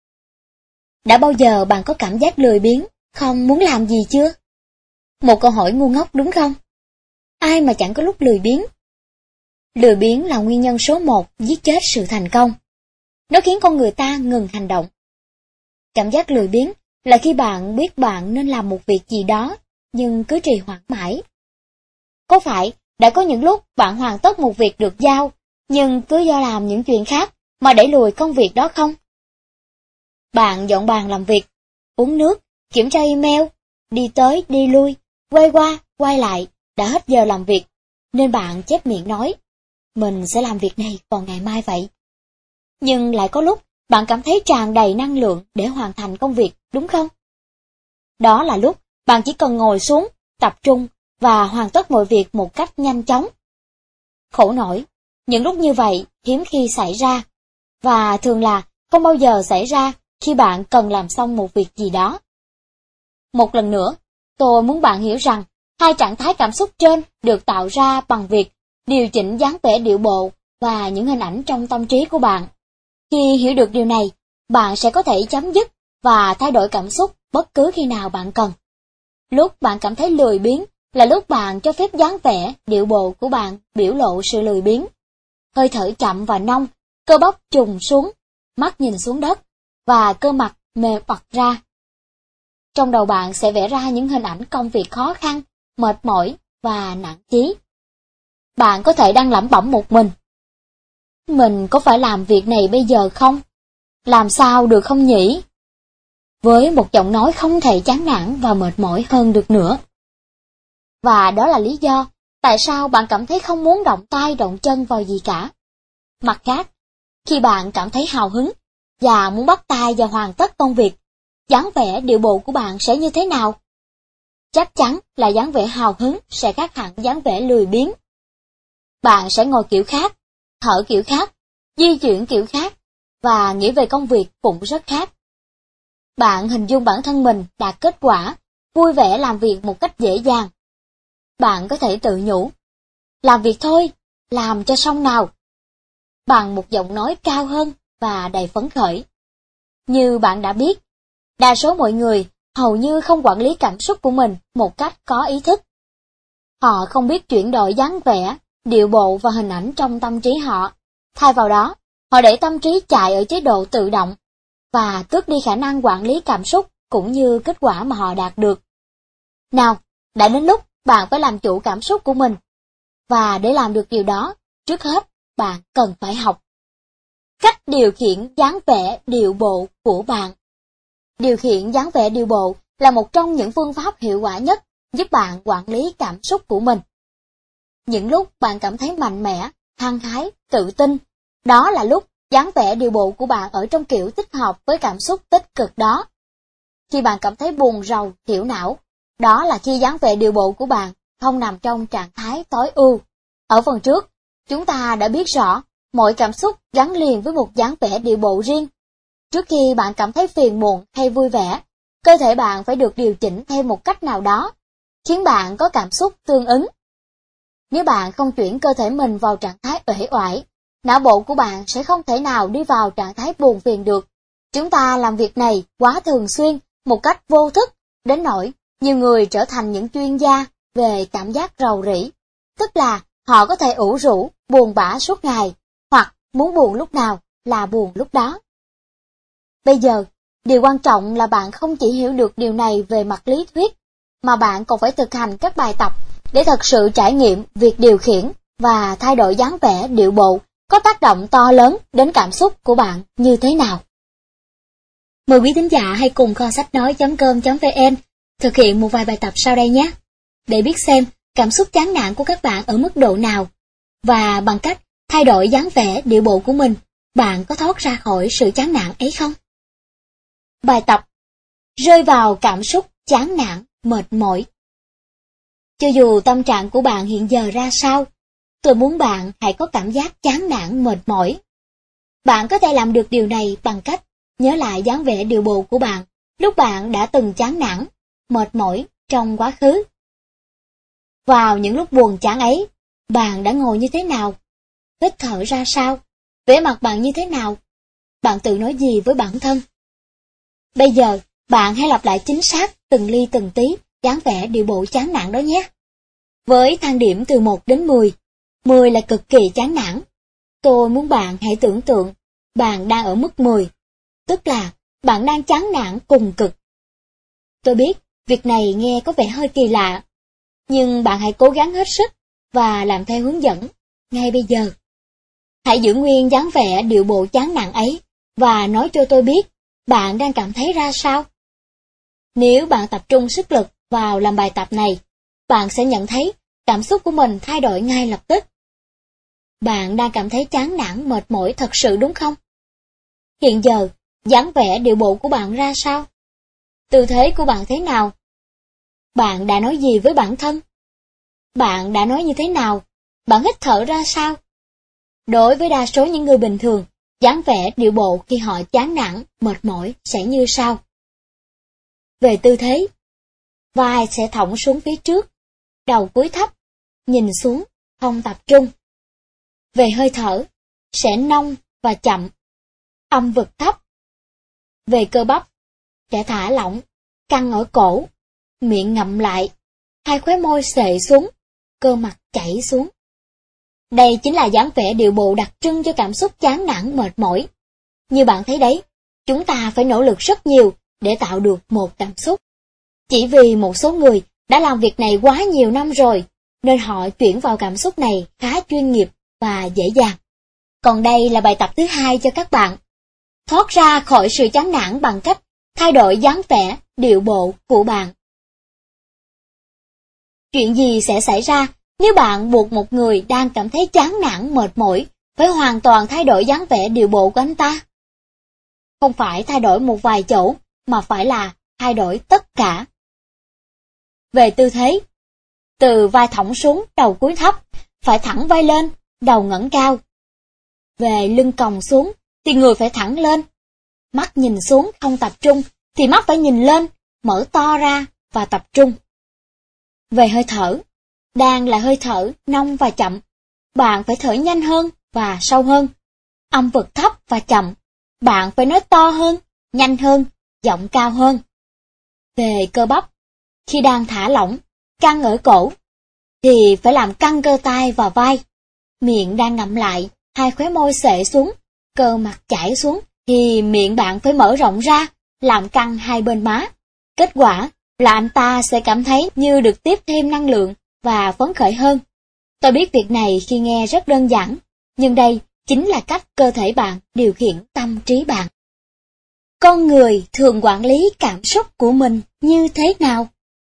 Đã bao giờ bạn có cảm giác lười biếng, không muốn làm gì chưa? Một câu hỏi ngu ngốc đúng không? Ai mà chẳng có lúc lười biếng? Lười biếng là nguyên nhân số một giết chết sự thành công. Nó khiến con người ta ngừng hành động. Cảm giác lười biếng là khi bạn biết bạn nên làm một việc gì đó, nhưng cứ trì hoãn mãi. Có phải đã có những lúc bạn hoàn tất một việc được giao, nhưng cứ do làm những chuyện khác mà đẩy lùi công việc đó không? Bạn dọn bàn làm việc, uống nước, kiểm tra email, đi tới đi lui, quay qua, quay lại, đã hết giờ làm việc, nên bạn chép miệng nói: mình sẽ làm việc này vào ngày mai vậy. Nhưng lại có lúc bạn cảm thấy tràn đầy năng lượng để hoàn thành công việc, đúng không? Đó là lúc bạn chỉ cần ngồi xuống, tập trung và hoàn tất mọi việc một cách nhanh chóng. Khổ nổi, những lúc như vậy hiếm khi xảy ra, và thường là không bao giờ xảy ra khi bạn cần làm xong một việc gì đó. Một lần nữa, tôi muốn bạn hiểu rằng hai trạng thái cảm xúc trên được tạo ra bằng việc điều chỉnh dáng vẻ điệu bộ và những hình ảnh trong tâm trí của bạn. Khi hiểu được điều này, bạn sẽ có thể chấm dứt và thay đổi cảm xúc bất cứ khi nào bạn cần. Lúc bạn cảm thấy lười biếng là lúc bạn cho phép dáng vẻ, điệu bộ của bạn biểu lộ sự lười biếng. Hơi thở chậm và nông, cơ bắp trùng xuống, mắt nhìn xuống đất, và cơ mặt mềm oặt ra. Trong đầu bạn sẽ vẽ ra những hình ảnh công việc khó khăn, mệt mỏi và nản chí. Bạn có thể đang lẩm bẩm một mình: mình có phải làm việc này bây giờ không? Làm sao được không nhỉ? Với một giọng nói không thể chán nản và mệt mỏi hơn được nữa. Và đó là lý do tại sao bạn cảm thấy không muốn động tay động chân vào gì cả. Mặt khác, khi bạn cảm thấy hào hứng và muốn bắt tay vào hoàn tất công việc, dáng vẻ điệu bộ của bạn sẽ như thế nào? Chắc chắn là dáng vẻ hào hứng sẽ khác hẳn dáng vẻ lười biếng. Bạn sẽ ngồi kiểu khác, thở kiểu khác, di chuyển kiểu khác, và nghĩ về công việc cũng rất khác. Bạn hình dung bản thân mình đạt kết quả, vui vẻ làm việc một cách dễ dàng. Bạn có thể tự nhủ: làm việc thôi, làm cho xong nào, bằng một giọng nói cao hơn và đầy phấn khởi. Như bạn đã biết, đa số mọi người hầu như không quản lý cảm xúc của mình một cách có ý thức. Họ không biết chuyển đổi dáng vẻ, điệu bộ và hình ảnh trong tâm trí họ. Thay vào đó, họ để tâm trí chạy ở chế độ tự động và tước đi khả năng quản lý cảm xúc cũng như kết quả mà họ đạt được. Nào, đã đến lúc bạn phải làm chủ cảm xúc của mình. Và để làm được điều đó, trước hết, bạn cần phải học cách điều khiển dáng vẻ điệu bộ của bạn. Điều khiển dáng vẻ điệu bộ là một trong những phương pháp hiệu quả nhất giúp bạn quản lý cảm xúc của mình. Những lúc bạn cảm thấy mạnh mẽ, hăng hái, tự tin, đó là lúc dáng vẻ điệu bộ của bạn ở trong kiểu thích hợp với cảm xúc tích cực đó. Khi bạn cảm thấy buồn rầu, thiểu não, đó là khi dáng vẻ điệu bộ của bạn không nằm trong trạng thái tối ưu. Ở phần trước, chúng ta đã biết rõ mỗi cảm xúc gắn liền với một dáng vẻ điệu bộ riêng. Trước khi bạn cảm thấy phiền muộn hay vui vẻ, cơ thể bạn phải được điều chỉnh theo một cách nào đó, khiến bạn có cảm xúc tương ứng. Nếu bạn không chuyển cơ thể mình vào trạng thái uể oải, não bộ của bạn sẽ không thể nào đi vào trạng thái buồn phiền được. Chúng ta làm việc này quá thường xuyên, một cách vô thức, đến nỗi nhiều người trở thành những chuyên gia về cảm giác rầu rĩ, tức là họ có thể ủ rũ, buồn bã suốt ngày, hoặc muốn buồn lúc nào là buồn lúc đó. Bây giờ, điều quan trọng là bạn không chỉ hiểu được điều này về mặt lý thuyết, mà bạn còn phải thực hành các bài tập để thật sự trải nghiệm việc điều khiển và thay đổi dáng vẻ điệu bộ có tác động to lớn đến cảm xúc của bạn như thế nào. Mời quý thính giả hãy cùng kho sách nói chấm com chấm vn thực hiện một vài bài tập sau đây nhé, để biết xem cảm xúc chán nản của các bạn ở mức độ nào, và bằng cách thay đổi dáng vẻ điệu bộ của mình, bạn có thoát ra khỏi sự chán nản ấy không? Bài tập: rơi vào cảm xúc chán nản, mệt mỏi. Cho dù tâm trạng của bạn hiện giờ ra sao, tôi muốn bạn hãy có cảm giác chán nản, mệt mỏi. Bạn có thể làm được điều này bằng cách nhớ lại dáng vẻ điệu bộ của bạn lúc bạn đã từng chán nản, mệt mỏi trong quá khứ. Vào những lúc buồn chán ấy, bạn đã ngồi như thế nào? Hít thở ra sao? Vẻ mặt bạn như thế nào? Bạn tự nói gì với bản thân? Bây giờ, bạn hãy lặp lại chính xác từng ly từng tí dáng vẻ điệu bộ chán nản đó nhé. Với thang điểm từ một đến mười, mười là cực kỳ chán nản. Tôi muốn bạn hãy tưởng tượng bạn đang ở mức mười, tức là bạn đang chán nản cùng cực. Tôi biết việc này nghe có vẻ hơi kỳ lạ, nhưng bạn hãy cố gắng hết sức và làm theo hướng dẫn ngay bây giờ. Hãy giữ nguyên dáng vẻ điệu bộ chán nản ấy và nói cho tôi biết bạn đang cảm thấy ra sao. Nếu bạn tập trung sức lực vào làm bài tập này, bạn sẽ nhận thấy cảm xúc của mình thay đổi ngay lập tức. Bạn đang cảm thấy chán nản, mệt mỏi thật sự đúng không? Hiện giờ, dáng vẻ điệu bộ của bạn ra sao? Tư thế của bạn thế nào? Bạn đã nói gì với bản thân? Bạn đã nói như thế nào? Bạn hít thở ra sao? Đối với đa số những người bình thường, dáng vẻ điệu bộ khi họ chán nản, mệt mỏi sẽ như sau. Về tư thế, vai sẽ thõng xuống phía trước, đầu cúi thấp, nhìn xuống, không tập trung. Về hơi thở, sẽ nông và chậm, âm vực thấp. Về cơ bắp, sẽ thả lỏng, căng ở cổ, miệng ngậm lại, hai khóe môi xệ xuống, cơ mặt chảy xuống. Đây chính là dáng vẻ điệu bộ đặc trưng cho cảm xúc chán nản, mệt mỏi. Như bạn thấy đấy, chúng ta phải nỗ lực rất nhiều để tạo được một cảm xúc. Chỉ vì một số người đã làm việc này quá nhiều năm rồi, nên họ chuyển vào cảm xúc này khá chuyên nghiệp và dễ dàng. Còn đây là bài tập thứ hai cho các bạn. Thoát ra khỏi sự chán nản bằng cách thay đổi dáng vẻ, điệu bộ của bạn. Chuyện gì sẽ xảy ra nếu bạn buộc một người đang cảm thấy chán nản, mệt mỏi phải hoàn toàn thay đổi dáng vẻ, điệu bộ của anh ta? Không phải thay đổi một vài chỗ, mà phải là thay đổi tất cả. Về tư thế, từ vai thõng xuống, đầu cúi thấp, phải thẳng vai lên, đầu ngẩng cao. Về lưng còng xuống, thì người phải thẳng lên. Mắt nhìn xuống không tập trung, thì mắt phải nhìn lên, mở to ra và tập trung. Về hơi thở, đang là hơi thở nông và chậm, bạn phải thở nhanh hơn và sâu hơn. Âm vực thấp và chậm, bạn phải nói to hơn, nhanh hơn, giọng cao hơn. Về cơ bắp, khi đang thả lỏng, căng ở cổ, thì phải làm căng cơ tay và vai. Miệng đang ngậm lại, hai khóe môi xệ xuống, cơ mặt chảy xuống, thì miệng bạn phải mở rộng ra, làm căng hai bên má. Kết quả là anh ta sẽ cảm thấy như được tiếp thêm năng lượng và phấn khởi hơn. Tôi biết việc này khi nghe rất đơn giản, nhưng đây chính là cách cơ thể bạn điều khiển tâm trí bạn. Con người thường quản lý cảm xúc của mình như thế nào?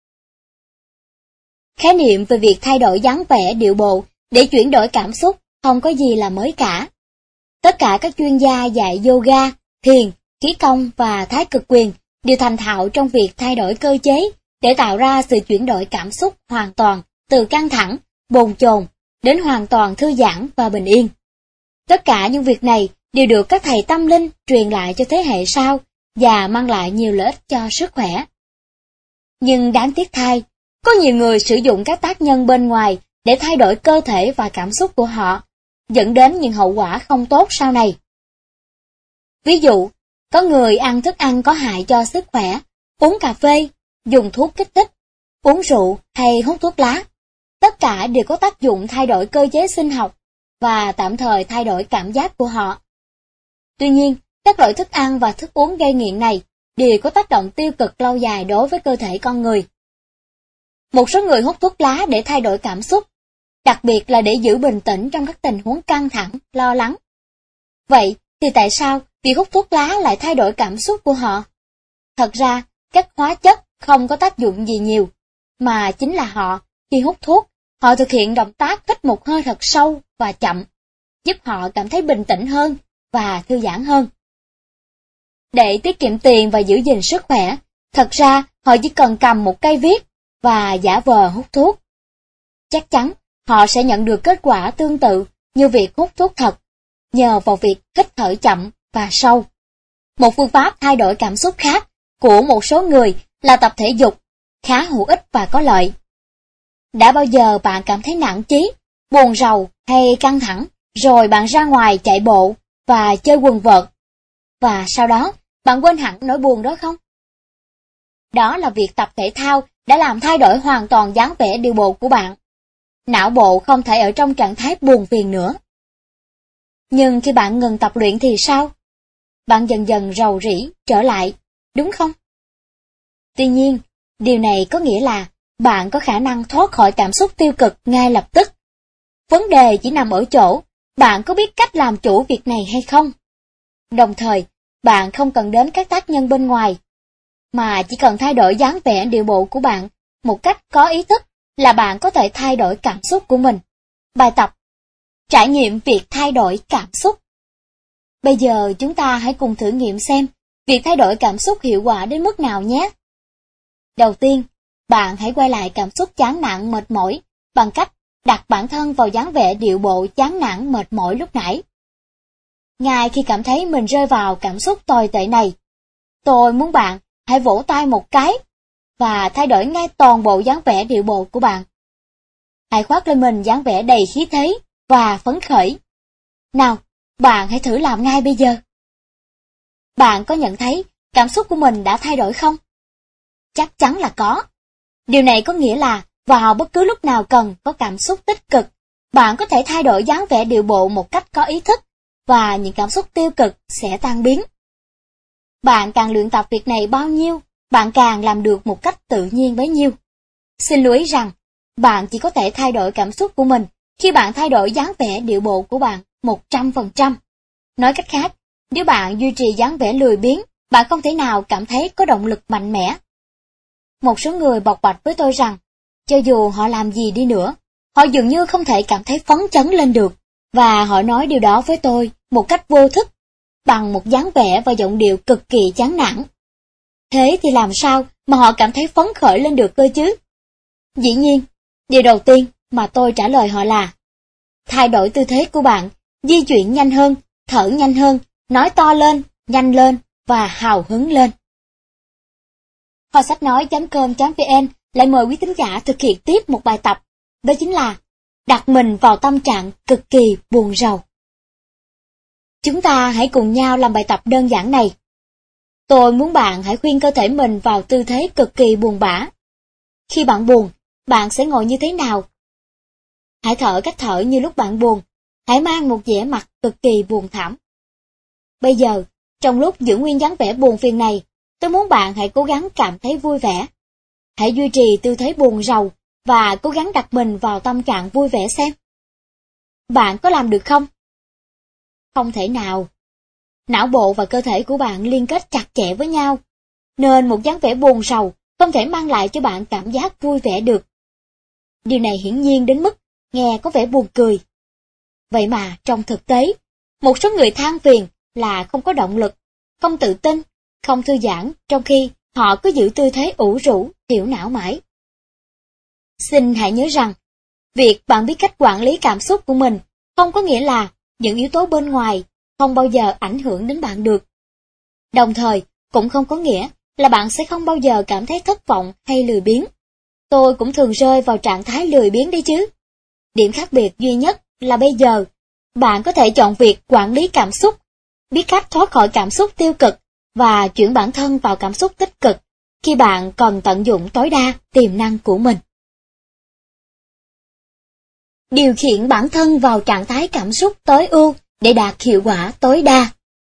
Khái niệm về việc thay đổi dáng vẻ, điệu bộ để chuyển đổi cảm xúc không có gì là mới cả. Tất cả các chuyên gia dạy yoga, thiền, khí công và thái cực quyền đều thành thạo trong việc thay đổi cơ chế để tạo ra sự chuyển đổi cảm xúc hoàn toàn từ căng thẳng, bồn chồn đến hoàn toàn thư giãn và bình yên. Tất cả những việc này đều được các thầy tâm linh truyền lại cho thế hệ sau và mang lại nhiều lợi ích cho sức khỏe. Nhưng đáng tiếc thay, có nhiều người sử dụng các tác nhân bên ngoài để thay đổi cơ thể và cảm xúc của họ, dẫn đến những hậu quả không tốt sau này. Ví dụ, có người ăn thức ăn có hại cho sức khỏe, uống cà phê, dùng thuốc kích thích, uống rượu hay hút thuốc lá. Tất cả đều có tác dụng thay đổi cơ chế sinh học và tạm thời thay đổi cảm giác của họ. Tuy nhiên, các loại thức ăn và thức uống gây nghiện này đều có tác động tiêu cực lâu dài đối với cơ thể con người. Một số người hút thuốc lá để thay đổi cảm xúc, đặc biệt là để giữ bình tĩnh trong các tình huống căng thẳng, lo lắng. Vậy thì tại sao việc hút thuốc lá lại thay đổi cảm xúc của họ? Thật ra, các hóa chất không có tác dụng gì nhiều, mà chính là họ, khi hút thuốc, họ thực hiện động tác hít một hơi thật sâu và chậm, giúp họ cảm thấy bình tĩnh hơn và thư giãn hơn. Để tiết kiệm tiền và giữ gìn sức khỏe, thật ra họ chỉ cần cầm một cây viết và giả vờ hút thuốc. Chắc chắn họ sẽ nhận được kết quả tương tự như việc hút thuốc thật, nhờ vào việc hít thở chậm và sâu. Một phương pháp thay đổi cảm xúc khác của một số người là tập thể dục, khá hữu ích và có lợi. Đã bao giờ bạn cảm thấy nản chí, buồn rầu hay căng thẳng, rồi bạn ra ngoài chạy bộ và chơi quần vợt, và sau đó bạn quên hẳn nỗi buồn đó không? Đó là việc tập thể thao đã làm thay đổi hoàn toàn dáng vẻ điều bộ của bạn. Não bộ không thể ở trong trạng thái buồn phiền nữa. Nhưng khi bạn ngừng tập luyện thì sao? Bạn dần dần rầu rĩ trở lại, đúng không? Tuy nhiên, điều này có nghĩa là bạn có khả năng thoát khỏi cảm xúc tiêu cực ngay lập tức. Vấn đề chỉ nằm ở chỗ, bạn có biết cách làm chủ việc này hay không? Đồng thời, bạn không cần đến các tác nhân bên ngoài, mà chỉ cần thay đổi dáng vẻ điệu bộ của bạn một cách có ý thức là bạn có thể thay đổi cảm xúc của mình. Bài tập: trải nghiệm việc thay đổi cảm xúc. Bây giờ chúng ta hãy cùng thử nghiệm xem việc thay đổi cảm xúc hiệu quả đến mức nào nhé. Đầu tiên, bạn hãy quay lại cảm xúc chán nản mệt mỏi bằng cách đặt bản thân vào dáng vẻ điệu bộ chán nản mệt mỏi lúc nãy. Ngay khi cảm thấy mình rơi vào cảm xúc tồi tệ này, tôi muốn bạn hãy vỗ tay một cái và thay đổi ngay toàn bộ dáng vẻ điệu bộ của bạn. Hãy khoác lên mình dáng vẻ đầy khí thế và phấn khởi. Nào, bạn hãy thử làm ngay bây giờ. Bạn có nhận thấy cảm xúc của mình đã thay đổi không? Chắc chắn là có. Điều này có nghĩa là vào bất cứ lúc nào cần có cảm xúc tích cực, bạn có thể thay đổi dáng vẻ điệu bộ một cách có ý thức, và những cảm xúc tiêu cực sẽ tan biến. Bạn càng luyện tập việc này bao nhiêu, bạn càng làm được một cách tự nhiên bấy nhiêu. Xin lưu ý rằng, bạn chỉ có thể thay đổi cảm xúc của mình khi bạn thay đổi dáng vẻ điệu bộ của bạn một trăm phần trăm. Nói cách khác, nếu bạn duy trì dáng vẻ lười biếng, bạn không thể nào cảm thấy có động lực mạnh mẽ. Một số người bộc bạch với tôi rằng, cho dù họ làm gì đi nữa, họ dường như không thể cảm thấy phấn chấn lên được, và họ nói điều đó với tôi một cách vô thức, bằng một dáng vẻ và giọng điệu cực kỳ chán nản. Thế thì làm sao mà họ cảm thấy phấn khởi lên được cơ chứ? Dĩ nhiên, điều đầu tiên mà tôi trả lời họ là thay đổi tư thế của bạn, di chuyển nhanh hơn, thở nhanh hơn, nói to lên, nhanh lên và hào hứng lên. Kho sách nói chấm com chấm vn lại mời quý thính giả thực hiện tiếp một bài tập, đó chính là đặt mình vào tâm trạng cực kỳ buồn rầu. Chúng ta hãy cùng nhau làm bài tập đơn giản này. Tôi muốn bạn hãy khuyên cơ thể mình vào tư thế cực kỳ buồn bã. Khi bạn buồn, bạn sẽ ngồi như thế nào? Hãy thở cách thở như lúc bạn buồn, hãy mang một vẻ mặt cực kỳ buồn thảm. Bây giờ, trong lúc giữ nguyên dáng vẻ buồn phiền này, tôi muốn bạn hãy cố gắng cảm thấy vui vẻ. Hãy duy trì tư thế buồn rầu và cố gắng đặt mình vào tâm trạng vui vẻ xem. Bạn có làm được không? Không thể nào. Não bộ và cơ thể của bạn liên kết chặt chẽ với nhau, nên một dáng vẻ buồn rầu không thể mang lại cho bạn cảm giác vui vẻ được. Điều này hiển nhiên đến mức nghe có vẻ buồn cười. Vậy mà trong thực tế, một số người than phiền là không có động lực, không tự tin, không thư giãn, trong khi họ cứ giữ tư thế ủ rũ, thiểu não mãi. Xin hãy nhớ rằng, việc bạn biết cách quản lý cảm xúc của mình không có nghĩa là những yếu tố bên ngoài không bao giờ ảnh hưởng đến bạn được. Đồng thời, cũng không có nghĩa là bạn sẽ không bao giờ cảm thấy thất vọng hay lười biếng. Tôi cũng thường rơi vào trạng thái lười biếng đấy chứ. Điểm khác biệt duy nhất là bây giờ, bạn có thể chọn việc quản lý cảm xúc, biết cách thoát khỏi cảm xúc tiêu cực và chuyển bản thân vào cảm xúc tích cực khi bạn còn tận dụng tối đa tiềm năng của mình. Điều khiển bản thân vào trạng thái cảm xúc tối ưu để đạt hiệu quả tối đa.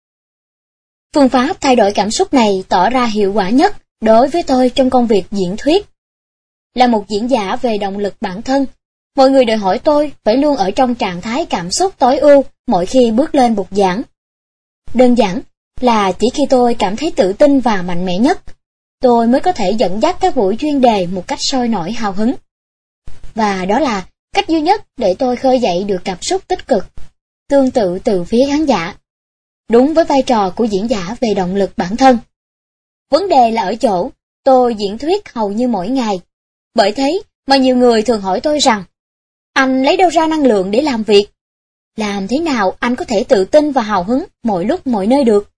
Phương pháp thay đổi cảm xúc này tỏ ra hiệu quả nhất đối với tôi trong công việc diễn thuyết. Là một diễn giả về động lực bản thân, mọi người đòi hỏi tôi phải luôn ở trong trạng thái cảm xúc tối ưu mỗi khi bước lên bục giảng. Đơn giản là chỉ khi tôi cảm thấy tự tin và mạnh mẽ nhất, tôi mới có thể dẫn dắt các buổi chuyên đề một cách sôi nổi hào hứng. Và đó là cách duy nhất để tôi khơi dậy được cảm xúc tích cực, tương tự từ phía khán giả. Đúng với vai trò của diễn giả về động lực bản thân. Vấn đề là ở chỗ, tôi diễn thuyết hầu như mỗi ngày. Bởi thế mà nhiều người thường hỏi tôi rằng, anh lấy đâu ra năng lượng để làm việc? Làm thế nào anh có thể tự tin và hào hứng mọi lúc mọi nơi được?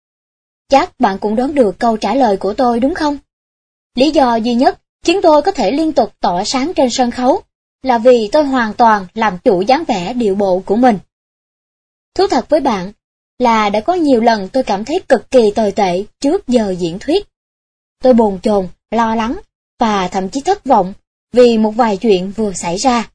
Chắc bạn cũng đoán được câu trả lời của tôi đúng không? Lý do duy nhất khiến tôi có thể liên tục tỏa sáng trên sân khấu là vì tôi hoàn toàn làm chủ dáng vẻ điệu bộ của mình. Thú thật với bạn là đã có nhiều lần tôi cảm thấy cực kỳ tồi tệ trước giờ diễn thuyết. Tôi bồn chồn, lo lắng và thậm chí thất vọng vì một vài chuyện vừa xảy ra.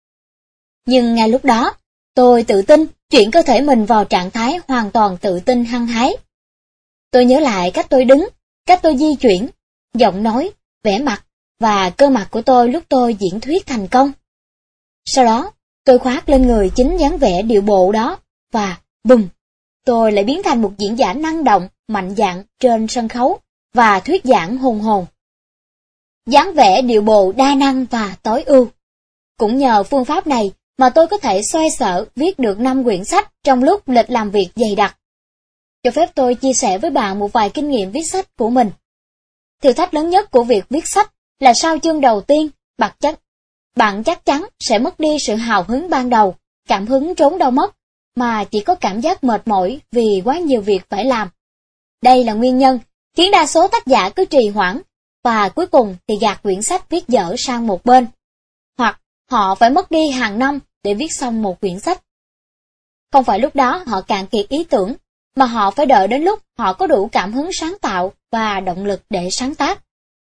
Nhưng ngay lúc đó, tôi tự tin chuyển cơ thể mình vào trạng thái hoàn toàn tự tin hăng hái. Tôi nhớ lại cách tôi đứng, cách tôi di chuyển, giọng nói, vẻ mặt và cơ mặt của tôi lúc tôi diễn thuyết thành công. Sau đó, tôi khoác lên người chính dáng vẻ điệu bộ đó và bùm, tôi lại biến thành một diễn giả năng động, mạnh dạn trên sân khấu và thuyết giảng hùng hồn. Dáng vẻ điệu bộ đa năng và tối ưu. Cũng nhờ phương pháp này mà tôi có thể xoay sở viết được năm quyển sách trong lúc lịch làm việc dày đặc. Cho phép tôi chia sẻ với bạn một vài kinh nghiệm viết sách của mình. Thử thách lớn nhất của việc viết sách là sau chương đầu tiên, bạn chắc, bạn chắc chắn sẽ mất đi sự hào hứng ban đầu, cảm hứng trốn đâu mất, mà chỉ có cảm giác mệt mỏi vì quá nhiều việc phải làm. Đây là nguyên nhân khiến đa số tác giả cứ trì hoãn, và cuối cùng thì gạt quyển sách viết dở sang một bên. Hoặc họ phải mất đi hàng năm để viết xong một quyển sách. Không phải lúc đó họ cạn kiệt ý tưởng, mà họ phải đợi đến lúc họ có đủ cảm hứng sáng tạo và động lực để sáng tác.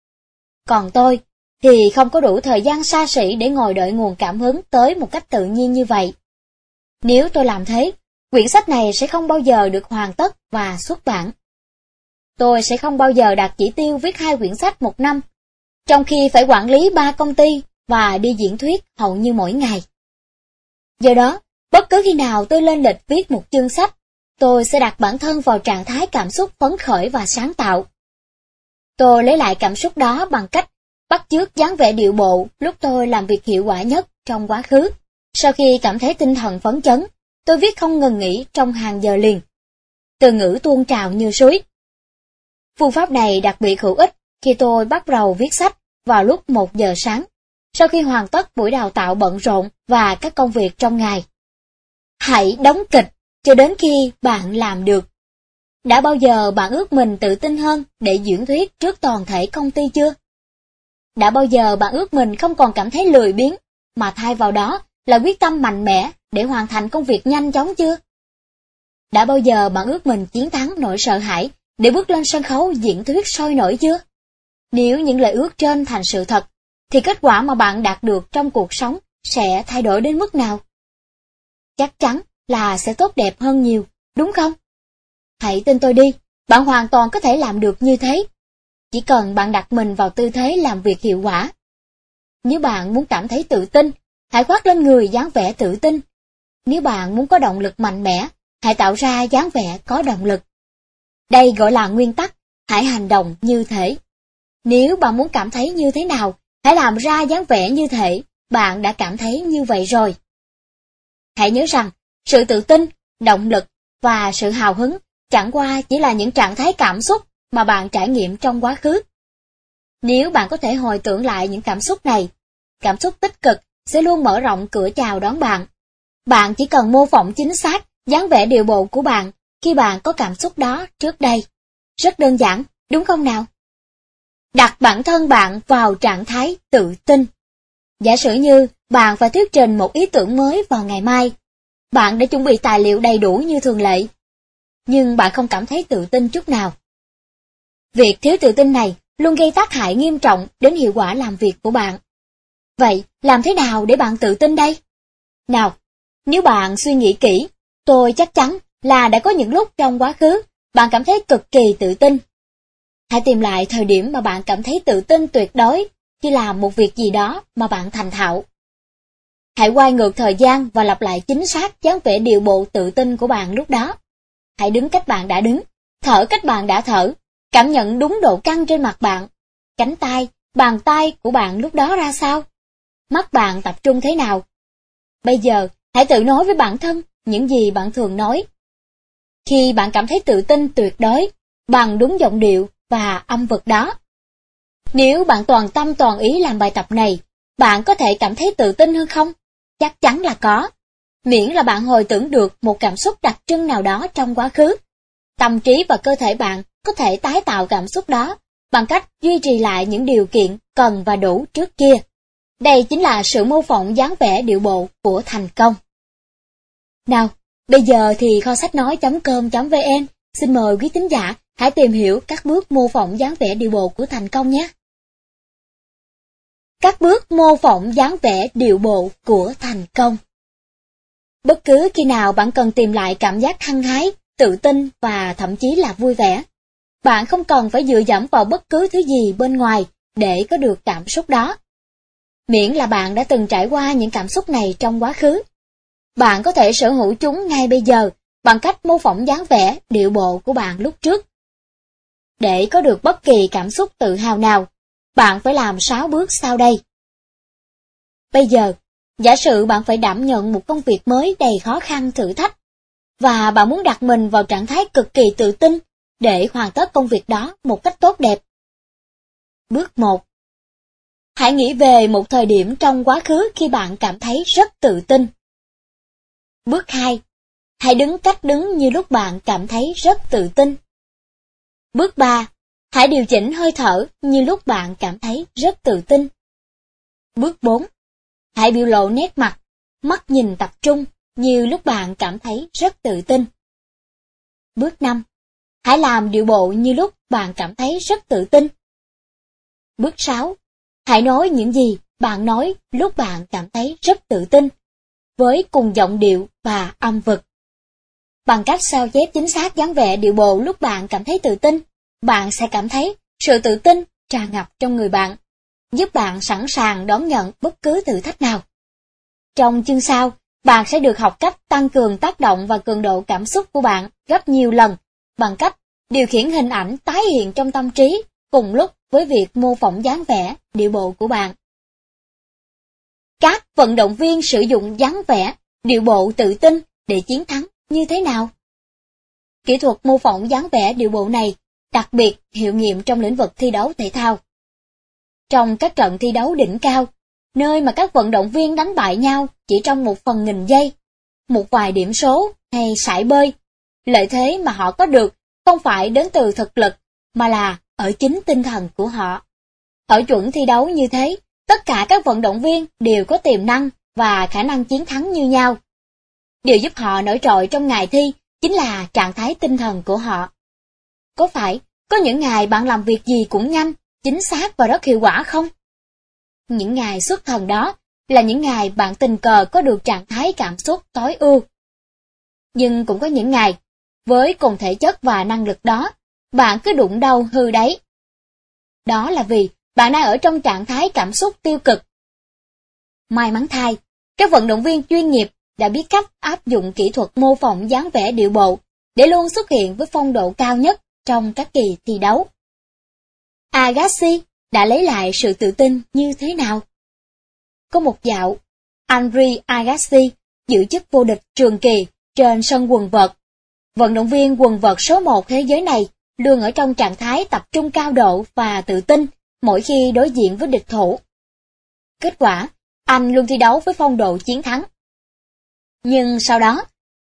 Còn tôi thì không có đủ thời gian xa xỉ để ngồi đợi nguồn cảm hứng tới một cách tự nhiên như vậy. Nếu tôi làm thế, quyển sách này sẽ không bao giờ được hoàn tất và xuất bản. Tôi sẽ không bao giờ đạt chỉ tiêu viết hai quyển sách một năm, trong khi phải quản lý ba công ty và đi diễn thuyết hầu như mỗi ngày. Do đó, bất cứ khi nào tôi lên lịch viết một chương sách, tôi sẽ đặt bản thân vào trạng thái cảm xúc phấn khởi và sáng tạo. Tôi lấy lại cảm xúc đó bằng cách bắt chước dáng vẻ điệu bộ lúc tôi làm việc hiệu quả nhất trong quá khứ. Sau khi cảm thấy tinh thần phấn chấn, tôi viết không ngừng nghỉ trong hàng giờ liền. Từ ngữ tuôn trào như suối. Phương pháp này đặc biệt hữu ích khi tôi bắt đầu viết sách vào lúc một giờ sáng, sau khi hoàn tất buổi đào tạo bận rộn và các công việc trong ngày. Hãy đóng kịch cho đến khi bạn làm được. Đã bao giờ bạn ước mình tự tin hơn để diễn thuyết trước toàn thể công ty chưa? Đã bao giờ bạn ước mình không còn cảm thấy lười biếng, mà thay vào đó là quyết tâm mạnh mẽ để hoàn thành công việc nhanh chóng chưa? Đã bao giờ bạn ước mình chiến thắng nỗi sợ hãi để bước lên sân khấu diễn thuyết sôi nổi chưa? Nếu những lời ước trên thành sự thật, thì kết quả mà bạn đạt được trong cuộc sống sẽ thay đổi đến mức nào? Chắc chắn là sẽ tốt đẹp hơn nhiều, đúng không? Hãy tin tôi đi, bạn hoàn toàn có thể làm được như thế. Chỉ cần bạn đặt mình vào tư thế làm việc hiệu quả. Nếu bạn muốn cảm thấy tự tin, hãy khoác lên người dáng vẻ tự tin. Nếu bạn muốn có động lực mạnh mẽ, hãy tạo ra dáng vẻ có động lực. Đây gọi là nguyên tắc, hãy hành động như thế. Nếu bạn muốn cảm thấy như thế nào, hãy làm ra dáng vẻ như thế, bạn đã cảm thấy như vậy rồi. Hãy nhớ rằng, sự tự tin, động lực và sự hào hứng chẳng qua chỉ là những trạng thái cảm xúc mà bạn trải nghiệm trong quá khứ. Nếu bạn có thể hồi tưởng lại những cảm xúc này, cảm xúc tích cực sẽ luôn mở rộng cửa chào đón bạn. Bạn chỉ cần mô phỏng chính xác dáng vẻ điệu bộ của bạn khi bạn có cảm xúc đó trước đây. Rất đơn giản, đúng không nào? Đặt bản thân bạn vào trạng thái tự tin. Giả sử như bạn phải thuyết trình một ý tưởng mới vào ngày mai. Bạn đã chuẩn bị tài liệu đầy đủ như thường lệ, nhưng bạn không cảm thấy tự tin chút nào. Việc thiếu tự tin này luôn gây tác hại nghiêm trọng đến hiệu quả làm việc của bạn. Vậy, làm thế nào để bạn tự tin đây? Nào, nếu bạn suy nghĩ kỹ, tôi chắc chắn là đã có những lúc trong quá khứ bạn cảm thấy cực kỳ tự tin. Hãy tìm lại thời điểm mà bạn cảm thấy tự tin tuyệt đối khi làm một việc gì đó mà bạn thành thạo. Hãy quay ngược thời gian và lặp lại chính xác dáng vẻ điệu bộ tự tin của bạn lúc đó. Hãy đứng cách bạn đã đứng, thở cách bạn đã thở, cảm nhận đúng độ căng trên mặt bạn, cánh tay, bàn tay của bạn lúc đó ra sao, mắt bạn tập trung thế nào. Bây giờ, hãy tự nói với bản thân những gì bạn thường nói. Khi bạn cảm thấy tự tin tuyệt đối, bằng đúng giọng điệu và âm vực đó. Nếu bạn toàn tâm toàn ý làm bài tập này, bạn có thể cảm thấy tự tin hơn không? Chắc chắn là có. Miễn là bạn hồi tưởng được một cảm xúc đặc trưng nào đó trong quá khứ. Tâm trí và cơ thể bạn có thể tái tạo cảm xúc đó bằng cách duy trì lại những điều kiện cần và đủ trước kia. Đây chính là sự mô phỏng dáng vẻ điệu bộ của thành công. Nào, bây giờ thì kho sách nói chấm com chấm vn xin mời quý thính giả hãy tìm hiểu các bước mô phỏng dáng vẻ điệu bộ của thành công nhé. Các bước mô phỏng dáng vẻ điệu bộ của thành công. Bất cứ khi nào bạn cần tìm lại cảm giác hăng hái, tự tin và thậm chí là vui vẻ, bạn không cần phải dựa dẫm vào bất cứ thứ gì bên ngoài để có được cảm xúc đó. Miễn là bạn đã từng trải qua những cảm xúc này trong quá khứ, bạn có thể sở hữu chúng ngay bây giờ bằng cách mô phỏng dáng vẻ, điệu bộ của bạn lúc trước. Để có được bất kỳ cảm xúc tự hào nào, bạn phải làm sáu bước sau đây. Bây giờ, giả sử bạn phải đảm nhận một công việc mới đầy khó khăn thử thách, và bạn muốn đặt mình vào trạng thái cực kỳ tự tin để hoàn tất công việc đó một cách tốt đẹp. Bước một. Hãy nghĩ về một thời điểm trong quá khứ khi bạn cảm thấy rất tự tin. Bước hai. Hãy đứng cách đứng như lúc bạn cảm thấy rất tự tin. Bước ba. Hãy điều chỉnh hơi thở như lúc bạn cảm thấy rất tự tin. Bước bốn. Hãy biểu lộ nét mặt, mắt nhìn tập trung như lúc bạn cảm thấy rất tự tin. Bước năm. Hãy làm điệu bộ như lúc bạn cảm thấy rất tự tin. Bước sáu. Hãy nói những gì bạn nói lúc bạn cảm thấy rất tự tin, với cùng giọng điệu và âm vực. Bằng cách sao chép chính xác dáng vẻ điệu bộ lúc bạn cảm thấy tự tin, bạn sẽ cảm thấy sự tự tin tràn ngập trong người bạn, giúp bạn sẵn sàng đón nhận bất cứ thử thách nào. Trong chương sau, bạn sẽ được học cách tăng cường tác động và cường độ cảm xúc của bạn gấp nhiều lần bằng cách điều khiển hình ảnh tái hiện trong tâm trí cùng lúc với việc mô phỏng dáng vẻ, điệu bộ của bạn. Các vận động viên sử dụng dáng vẻ, điệu bộ tự tin để chiến thắng như thế nào? Kỹ thuật mô phỏng dáng vẻ điệu bộ này đặc biệt hiệu nghiệm trong lĩnh vực thi đấu thể thao. Trong các trận thi đấu đỉnh cao, nơi mà các vận động viên đánh bại nhau chỉ trong một phần nghìn giây, một vài điểm số hay sải bơi, lợi thế mà họ có được không phải đến từ thực lực, mà là ở chính tinh thần của họ. Ở chuẩn thi đấu như thế, tất cả các vận động viên đều có tiềm năng và khả năng chiến thắng như nhau. Điều giúp họ nổi trội trong ngày thi chính là trạng thái tinh thần của họ. Có phải có những ngày bạn làm việc gì cũng nhanh, chính xác và rất hiệu quả không? Những ngày xuất thần đó là những ngày bạn tình cờ có được trạng thái cảm xúc tối ưu. Nhưng cũng có những ngày, với cùng thể chất và năng lực đó, bạn cứ đụng đâu hư đấy. Đó là vì bạn đang ở trong trạng thái cảm xúc tiêu cực. May mắn thay, các vận động viên chuyên nghiệp đã biết cách áp dụng kỹ thuật mô phỏng dáng vẻ điệu bộ để luôn xuất hiện với phong độ cao nhất trong các kỳ thi đấu. Agassi đã lấy lại sự tự tin như thế nào? Có một dạo, Andrei Agassi giữ chức vô địch trường kỳ trên sân quần vợt. Vận động viên quần vợt số một thế giới này luôn ở trong trạng thái tập trung cao độ và tự tin mỗi khi đối diện với địch thủ. Kết quả, anh luôn thi đấu với phong độ chiến thắng. Nhưng sau đó,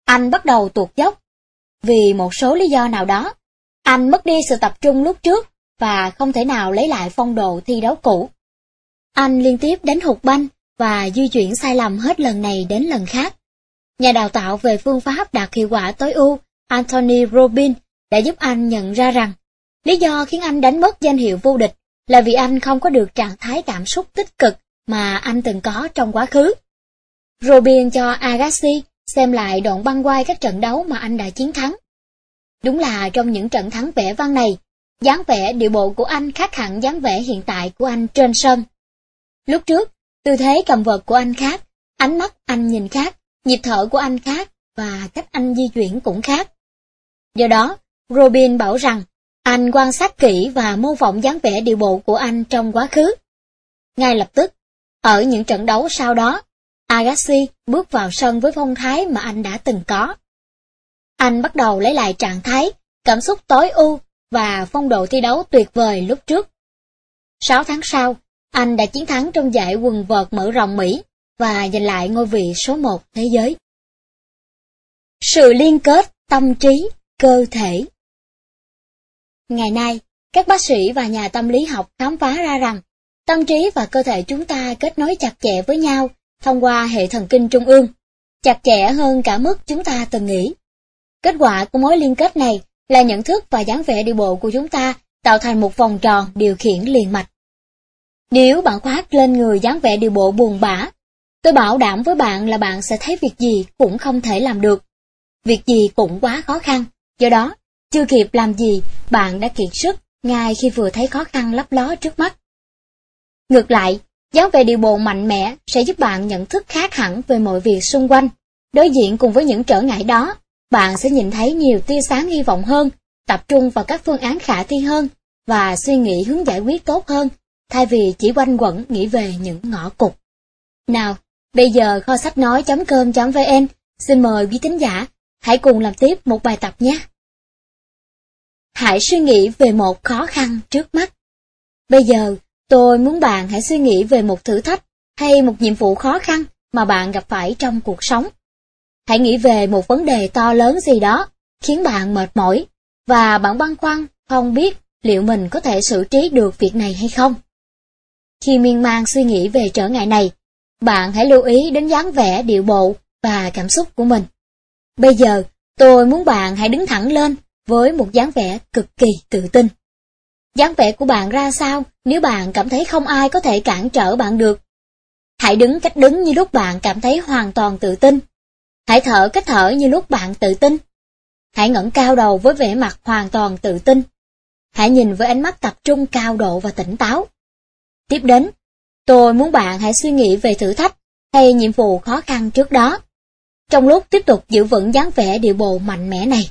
anh bắt đầu tuột dốc. Vì một số lý do nào đó, anh mất đi sự tập trung lúc trước và không thể nào lấy lại phong độ thi đấu cũ. Anh liên tiếp đánh hụt banh và di chuyển sai lầm hết lần này đến lần khác. Nhà đào tạo về phương pháp đạt hiệu quả tối ưu Anthony Robbins đã giúp anh nhận ra rằng lý do khiến anh đánh mất danh hiệu vô địch là vì anh không có được trạng thái cảm xúc tích cực mà anh từng có trong quá khứ. Robbins cho Agassi xem lại đoạn băng quay các trận đấu mà anh đã chiến thắng. Đúng là trong những trận thắng vẻ vang này, dáng vẻ điệu bộ của anh khác hẳn dáng vẻ hiện tại của anh trên sân. Lúc trước, tư thế cầm vợt của anh khác, ánh mắt anh nhìn khác, nhịp thở của anh khác và cách anh di chuyển cũng khác. Do đó, Robbins bảo rằng anh quan sát kỹ và mô phỏng dáng vẻ điệu bộ của anh trong quá khứ. Ngay lập tức, ở những trận đấu sau đó, Agassi bước vào sân với phong thái mà anh đã từng có. Anh bắt đầu lấy lại trạng thái, cảm xúc tối ưu và phong độ thi đấu tuyệt vời lúc trước. Sáu tháng sau, anh đã chiến thắng trong giải quần vợt mở rộng Mỹ và giành lại ngôi vị số một thế giới. Sự liên kết tâm trí, cơ thể. Ngày nay, các bác sĩ và nhà tâm lý học khám phá ra rằng tâm trí và cơ thể chúng ta kết nối chặt chẽ với nhau thông qua hệ thần kinh trung ương, chặt chẽ hơn cả mức chúng ta từng nghĩ. Kết quả của mối liên kết này là nhận thức và dáng vẻ đi bộ của chúng ta tạo thành một vòng tròn điều khiển liền mạch. Nếu bạn khoác lên người dáng vẻ đi bộ buồn bã, tôi bảo đảm với bạn là bạn sẽ thấy việc gì cũng không thể làm được. Việc gì cũng quá khó khăn, do đó, chưa kịp làm gì, bạn đã kiệt sức ngay khi vừa thấy khó khăn lấp ló trước mắt. Ngược lại, dáng vẻ đi bộ mạnh mẽ sẽ giúp bạn nhận thức khác hẳn về mọi việc xung quanh. Đối diện cùng với những trở ngại đó, bạn sẽ nhìn thấy nhiều tia sáng hy vọng hơn, tập trung vào các phương án khả thi hơn và suy nghĩ hướng giải quyết tốt hơn, thay vì chỉ quanh quẩn nghĩ về những ngõ cụt. Nào, bây giờ kho sách nói chấm com chấm vn xin mời quý thính giả hãy cùng làm tiếp một bài tập nhé. Hãy suy nghĩ về một khó khăn trước mắt. Bây giờ, tôi muốn bạn hãy suy nghĩ về một thử thách hay một nhiệm vụ khó khăn mà bạn gặp phải trong cuộc sống. Hãy nghĩ về một vấn đề to lớn gì đó, khiến bạn mệt mỏi, và bạn băn khoăn không biết liệu mình có thể xử trí được việc này hay không. Khi miên man suy nghĩ về trở ngại này, bạn hãy lưu ý đến dáng vẻ, điệu bộ và cảm xúc của mình. Bây giờ, tôi muốn bạn hãy đứng thẳng lên với một dáng vẻ cực kỳ tự tin. Dáng vẻ của bạn ra sao nếu bạn cảm thấy không ai có thể cản trở bạn được? Hãy đứng cách đứng như lúc bạn cảm thấy hoàn toàn tự tin. Hãy thở cách thở như lúc bạn tự tin. Hãy ngẩng cao đầu với vẻ mặt hoàn toàn tự tin. Hãy nhìn với ánh mắt tập trung cao độ và tỉnh táo. Tiếp đến, tôi muốn bạn hãy suy nghĩ về thử thách hay nhiệm vụ khó khăn trước đó, trong lúc tiếp tục giữ vững dáng vẻ điệu bộ mạnh mẽ này.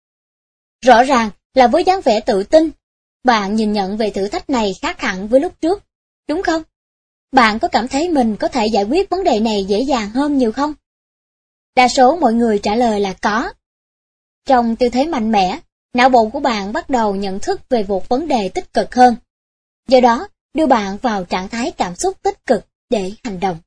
Rõ ràng là với dáng vẻ tự tin, bạn nhìn nhận về thử thách này khác hẳn với lúc trước, đúng không? Bạn có cảm thấy mình có thể giải quyết vấn đề này dễ dàng hơn nhiều không? Đa số mọi người trả lời là có. Trong tư thế mạnh mẽ, não bộ của bạn bắt đầu nhận thức về một vấn đề tích cực hơn. Do đó, đưa bạn vào trạng thái cảm xúc tích cực để hành động.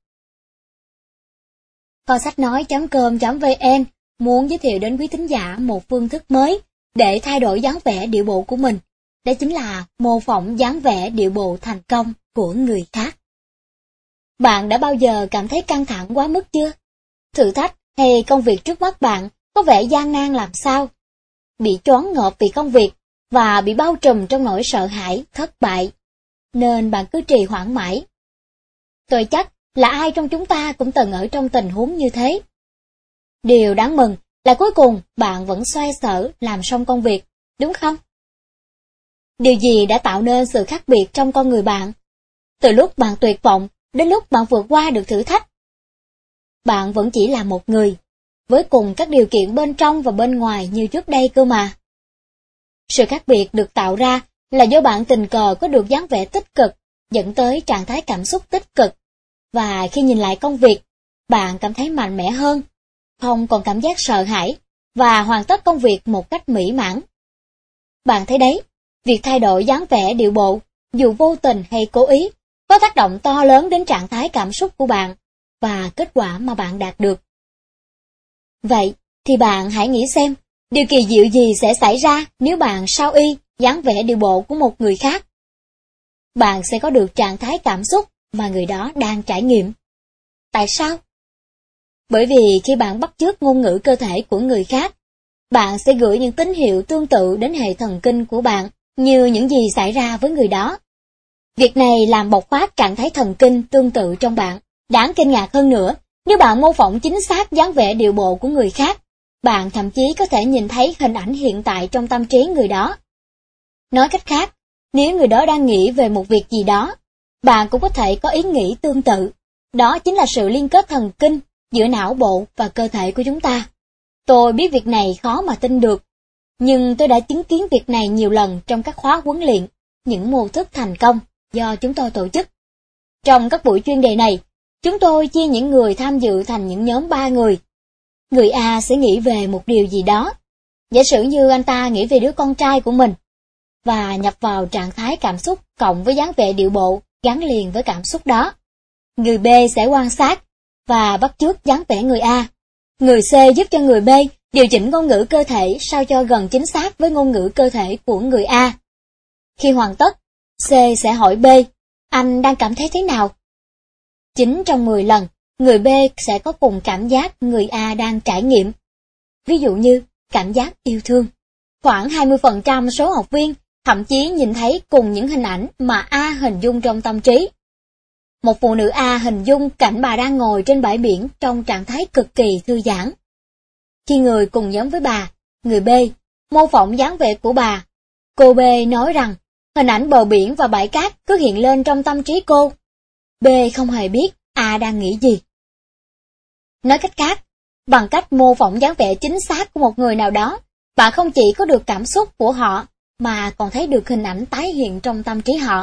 Kho sách nói chấm com chấm vn muốn giới thiệu đến quý thính giả một phương thức mới để thay đổi dáng vẻ điệu bộ của mình. Đó chính là mô phỏng dáng vẻ điệu bộ thành công của người khác. Bạn đã bao giờ cảm thấy căng thẳng quá mức chưa? Thử thách hay công việc trước mắt bạn có vẻ gian nan làm sao? Bị choáng ngợp vì công việc và bị bao trùm trong nỗi sợ hãi, thất bại, nên bạn cứ trì hoãn mãi. Tôi chắc là ai trong chúng ta cũng từng ở trong tình huống như thế. Điều đáng mừng là cuối cùng bạn vẫn xoay sở làm xong công việc, đúng không? Điều gì đã tạo nên sự khác biệt trong con người bạn? Từ lúc bạn tuyệt vọng đến lúc bạn vượt qua được thử thách. Bạn vẫn chỉ là một người, với cùng các điều kiện bên trong và bên ngoài như trước đây cơ mà. Sự khác biệt được tạo ra là do bạn tình cờ có được dáng vẻ tích cực, dẫn tới trạng thái cảm xúc tích cực, và khi nhìn lại công việc, bạn cảm thấy mạnh mẽ hơn, không còn cảm giác sợ hãi, và hoàn tất công việc một cách mỹ mãn. Bạn thấy đấy, việc thay đổi dáng vẻ điệu bộ, dù vô tình hay cố ý, có tác động to lớn đến trạng thái cảm xúc của bạn và kết quả mà bạn đạt được. Vậy thì bạn hãy nghĩ xem, điều kỳ diệu gì sẽ xảy ra nếu bạn sao y dáng vẻ điệu bộ của một người khác. Bạn sẽ có được trạng thái cảm xúc mà người đó đang trải nghiệm. Tại sao? Bởi vì khi bạn bắt chước ngôn ngữ cơ thể của người khác, bạn sẽ gửi những tín hiệu tương tự đến hệ thần kinh của bạn như những gì xảy ra với người đó. Việc này làm bộc phát trạng thái thần kinh tương tự trong bạn. Đáng kinh ngạc hơn nữa, nếu bạn mô phỏng chính xác dáng vẻ điệu bộ của người khác, bạn thậm chí có thể nhìn thấy hình ảnh hiện tại trong tâm trí người đó. Nói cách khác, nếu người đó đang nghĩ về một việc gì đó, bạn cũng có thể có ý nghĩ tương tự. Đó chính là sự liên kết thần kinh giữa não bộ và cơ thể của chúng ta. Tôi biết việc này khó mà tin được, nhưng tôi đã chứng kiến việc này nhiều lần trong các khóa huấn luyện, những mô thức thành công do chúng tôi tổ chức. Trong các buổi chuyên đề này, chúng tôi chia những người tham dự thành những nhóm ba người. Người A sẽ nghĩ về một điều gì đó, giả sử như anh ta nghĩ về đứa con trai của mình, và nhập vào trạng thái cảm xúc cộng với dáng vẻ điệu bộ gắn liền với cảm xúc đó. Người B sẽ quan sát và bắt chước dáng vẻ người A. Người C giúp cho người B điều chỉnh ngôn ngữ cơ thể sao cho gần chính xác với ngôn ngữ cơ thể của người A. Khi hoàn tất, C sẽ hỏi B, anh đang cảm thấy thế nào? chín trong mười lần, người B sẽ có cùng cảm giác người A đang trải nghiệm. Ví dụ như, cảm giác yêu thương. Khoảng hai mươi phần trăm số học viên thậm chí nhìn thấy cùng những hình ảnh mà A hình dung trong tâm trí. Một phụ nữ A hình dung cảnh bà đang ngồi trên bãi biển trong trạng thái cực kỳ thư giãn. Khi người cùng nhóm với bà, người B, mô phỏng dáng vẻ của bà, cô B nói rằng hình ảnh bờ biển và bãi cát cứ hiện lên trong tâm trí cô. B không hề biết A đang nghĩ gì. Nói cách khác, bằng cách mô phỏng dáng vẻ chính xác của một người nào đó, bạn không chỉ có được cảm xúc của họ, mà còn thấy được hình ảnh tái hiện trong tâm trí họ.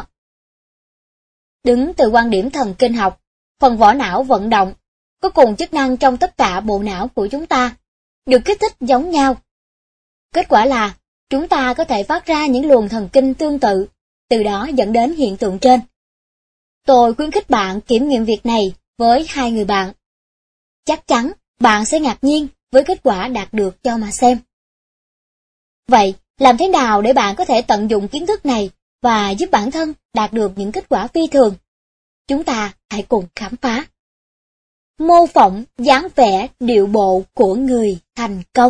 Đứng từ quan điểm thần kinh học, phần vỏ não vận động, có cùng chức năng trong tất cả bộ não của chúng ta, được kích thích giống nhau. Kết quả là, chúng ta có thể phát ra những luồng thần kinh tương tự, từ đó dẫn đến hiện tượng trên. Tôi khuyến khích bạn kiểm nghiệm việc này với hai người bạn. Chắc chắn bạn sẽ ngạc nhiên với kết quả đạt được cho mà xem. Vậy, làm thế nào để bạn có thể tận dụng kiến thức này và giúp bản thân đạt được những kết quả phi thường? Chúng ta hãy cùng khám phá. Mô phỏng dáng vẻ điệu bộ của người thành công.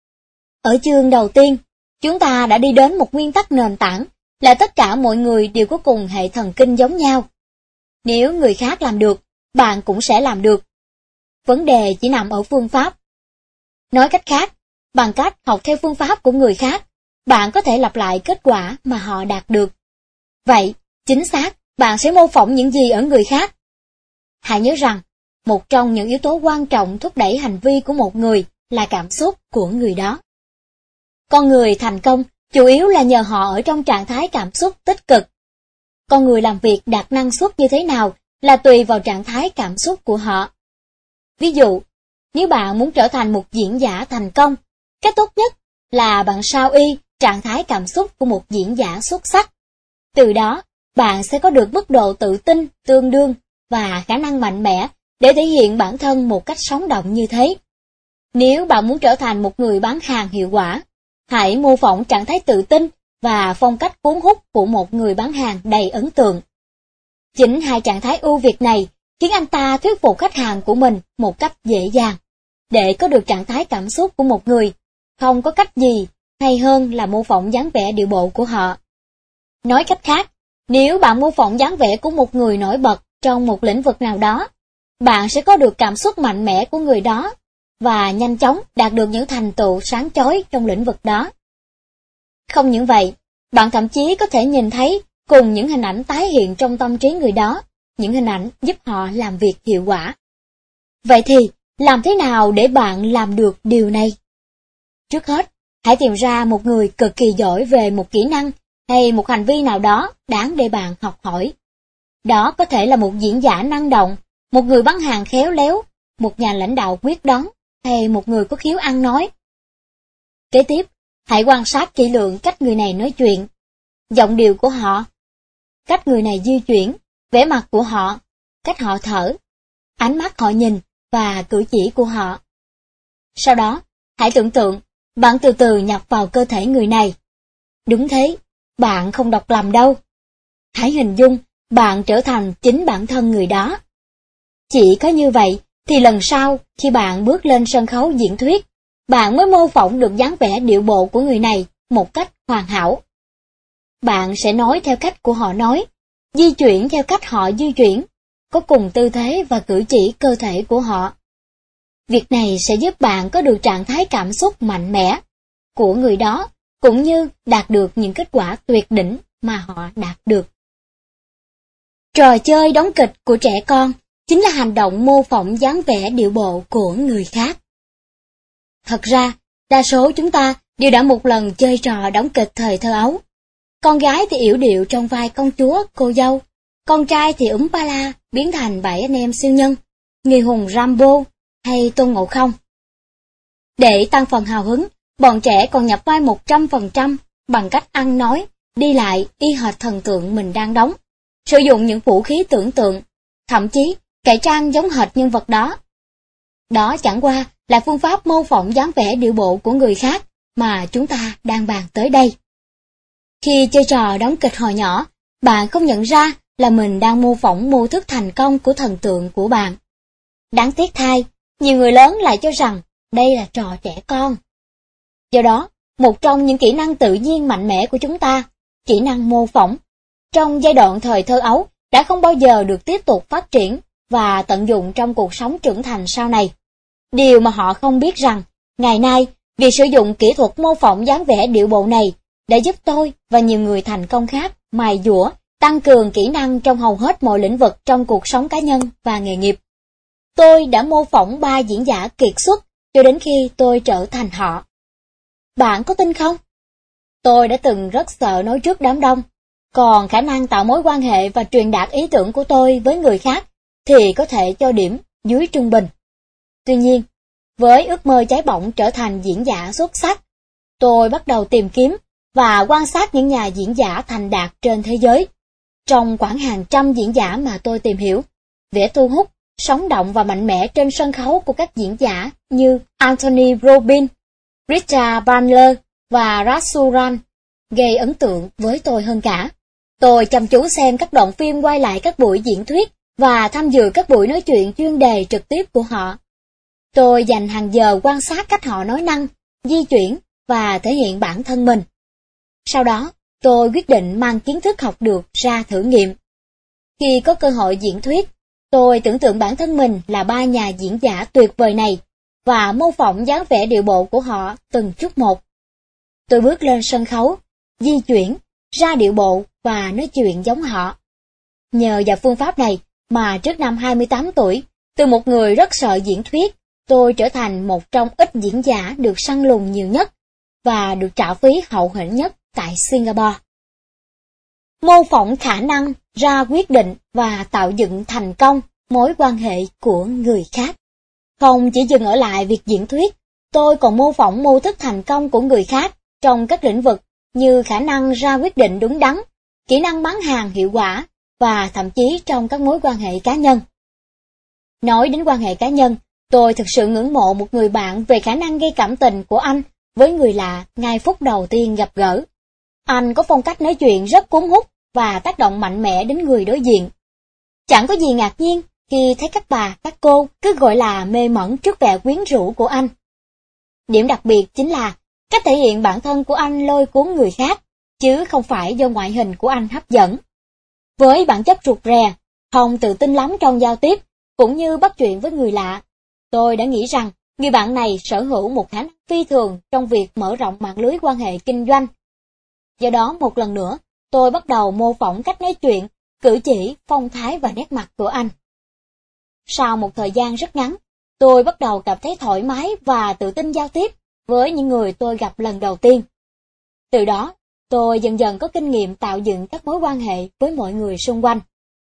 Ở chương đầu tiên, chúng ta đã đi đến một nguyên tắc nền tảng là tất cả mọi người đều có cùng hệ thần kinh giống nhau. Nếu người khác làm được, bạn cũng sẽ làm được. Vấn đề chỉ nằm ở phương pháp. Nói cách khác, bằng cách học theo phương pháp của người khác, bạn có thể lặp lại kết quả mà họ đạt được. Vậy, chính xác, bạn sẽ mô phỏng những gì ở người khác? Hãy nhớ rằng, một trong những yếu tố quan trọng thúc đẩy hành vi của một người là cảm xúc của người đó. Con người thành công chủ yếu là nhờ họ ở trong trạng thái cảm xúc tích cực. Con người làm việc đạt năng suất như thế nào là tùy vào trạng thái cảm xúc của họ. Ví dụ, nếu bạn muốn trở thành một diễn giả thành công, cách tốt nhất là bạn sao y trạng thái cảm xúc của một diễn giả xuất sắc. Từ đó, bạn sẽ có được mức độ tự tin tương đương và khả năng mạnh mẽ để thể hiện bản thân một cách sống động như thế. Nếu bạn muốn trở thành một người bán hàng hiệu quả, hãy mô phỏng trạng thái tự tin và phong cách cuốn hút của một người bán hàng đầy ấn tượng. Chính hai trạng thái ưu việt này khiến anh ta thuyết phục khách hàng của mình một cách dễ dàng. Để có được trạng thái cảm xúc của một người, không có cách gì hay hơn là mô phỏng dáng vẻ điệu bộ của họ. Nói cách khác, nếu bạn mô phỏng dáng vẻ của một người nổi bật trong một lĩnh vực nào đó, bạn sẽ có được cảm xúc mạnh mẽ của người đó và nhanh chóng đạt được những thành tựu sáng chói trong lĩnh vực đó. Không những vậy, bạn thậm chí có thể nhìn thấy cùng những hình ảnh tái hiện trong tâm trí người đó, những hình ảnh giúp họ làm việc hiệu quả. Vậy thì, làm thế nào để bạn làm được điều này? Trước hết, hãy tìm ra một người cực kỳ giỏi về một kỹ năng hay một hành vi nào đó đáng để bạn học hỏi. Đó có thể là một diễn giả năng động, một người bán hàng khéo léo, một nhà lãnh đạo quyết đoán, hay một người có khiếu ăn nói. Kế tiếp, hãy quan sát kỹ lưỡng cách người này nói chuyện, giọng điệu của họ, cách người này di chuyển, vẻ mặt của họ, cách họ thở, ánh mắt họ nhìn và cử chỉ của họ. Sau đó, Hãy tưởng tượng, bạn từ từ nhập vào cơ thể người này. Đúng thế, bạn không đọc lầm đâu. Hãy hình dung, bạn trở thành chính bản thân người đó. Chỉ có như vậy, thì lần sau, khi bạn bước lên sân khấu diễn thuyết, bạn mới mô phỏng được dáng vẻ điệu bộ của người này một cách hoàn hảo. Bạn sẽ nói theo cách của họ nói, di chuyển theo cách họ di chuyển, có cùng tư thế và cử chỉ cơ thể của họ. Việc này sẽ giúp bạn có được trạng thái cảm xúc mạnh mẽ của người đó, cũng như đạt được những kết quả tuyệt đỉnh mà họ đạt được. Trò chơi đóng kịch của trẻ con chính là hành động mô phỏng dáng vẻ điệu bộ của người khác. Thật ra, đa số chúng ta đều đã một lần chơi trò đóng kịch thời thơ ấu. Con gái thì yểu điệu trong vai công chúa, cô dâu, con trai thì úm ba la biến thành bảy anh em siêu nhân, người hùng Rambo hay Tôn Ngộ Không. Để tăng phần hào hứng, bọn trẻ còn nhập vai một trăm phần trăm bằng cách ăn nói, đi lại y hệt thần tượng mình đang đóng, sử dụng những vũ khí tưởng tượng, thậm chí cải trang giống hệt nhân vật đó. Đó chẳng qua là phương pháp mô phỏng dáng vẻ điệu bộ của người khác mà chúng ta đang bàn tới đây. Khi chơi trò đóng kịch hồi nhỏ, bạn không nhận ra là mình đang mô phỏng mô thức thành công của thần tượng của bạn. Đáng tiếc thay, nhiều người lớn lại cho rằng đây là trò trẻ con. Do đó, một trong những kỹ năng tự nhiên mạnh mẽ của chúng ta, kỹ năng mô phỏng, trong giai đoạn thời thơ ấu đã không bao giờ được tiếp tục phát triển và tận dụng trong cuộc sống trưởng thành sau này. Điều mà họ không biết rằng, ngày nay, việc sử dụng kỹ thuật mô phỏng dáng vẻ điệu bộ này đã giúp tôi và nhiều người thành công khác mài dũa, tăng cường kỹ năng trong hầu hết mọi lĩnh vực trong cuộc sống cá nhân và nghề nghiệp. Tôi đã mô phỏng ba diễn giả kiệt xuất cho đến khi tôi trở thành họ. Bạn có tin không? Tôi đã từng rất sợ nói trước đám đông, còn khả năng tạo mối quan hệ và truyền đạt ý tưởng của tôi với người khác thì có thể cho điểm dưới trung bình. Tuy nhiên, với ước mơ cháy bỏng trở thành diễn giả xuất sắc, tôi bắt đầu tìm kiếm và quan sát những nhà diễn giả thành đạt trên thế giới. Trong khoảng hàng trăm diễn giả mà tôi tìm hiểu, vẻ thu hút, sống động và mạnh mẽ trên sân khấu của các diễn giả như Anthony Robbins, Richard Bandler và Rasuran gây ấn tượng với tôi hơn cả. Tôi chăm chú xem các đoạn phim quay lại các buổi diễn thuyết và tham dự các buổi nói chuyện chuyên đề trực tiếp của họ. Tôi dành hàng giờ quan sát cách họ nói năng, di chuyển và thể hiện bản thân mình. Sau đó, tôi quyết định mang kiến thức học được ra thử nghiệm. Khi có cơ hội diễn thuyết, tôi tưởng tượng bản thân mình là ba nhà diễn giả tuyệt vời này và mô phỏng dáng vẻ điệu bộ của họ từng chút một. Tôi bước lên sân khấu, di chuyển, ra điệu bộ và nói chuyện giống họ. Nhờ vào phương pháp này mà trước năm hai mươi tám tuổi, từ một người rất sợ diễn thuyết, tôi trở thành một trong ít diễn giả được săn lùng nhiều nhất và được trả phí hậu hĩnh nhất tại Singapore. Mô phỏng khả năng ra quyết định và tạo dựng thành công mối quan hệ của người khác. Không chỉ dừng ở lại việc diễn thuyết, tôi còn mô phỏng mô thức thành công của người khác trong các lĩnh vực như khả năng ra quyết định đúng đắn, kỹ năng bán hàng hiệu quả và thậm chí trong các mối quan hệ cá nhân. Nói đến quan hệ cá nhân, tôi thực sự ngưỡng mộ một người bạn về khả năng gây cảm tình của anh với người lạ ngay phút đầu tiên gặp gỡ. Anh có phong cách nói chuyện rất cuốn hút và tác động mạnh mẽ đến người đối diện. Chẳng có gì ngạc nhiên khi thấy các bà, các cô cứ gọi là mê mẩn trước vẻ quyến rũ của anh. Điểm đặc biệt chính là cách thể hiện bản thân của anh lôi cuốn người khác, chứ không phải do ngoại hình của anh hấp dẫn. Với bản chất rụt rè, không tự tin lắm trong giao tiếp, cũng như bắt chuyện với người lạ, tôi đã nghĩ rằng người bạn này sở hữu một khả năng phi thường trong việc mở rộng mạng lưới quan hệ kinh doanh. Do đó một lần nữa, tôi bắt đầu mô phỏng cách nói chuyện, cử chỉ, phong thái và nét mặt của anh. Sau một thời gian rất ngắn, tôi bắt đầu cảm thấy thoải mái và tự tin giao tiếp với những người tôi gặp lần đầu tiên. Từ đó, tôi dần dần có kinh nghiệm tạo dựng các mối quan hệ với mọi người xung quanh.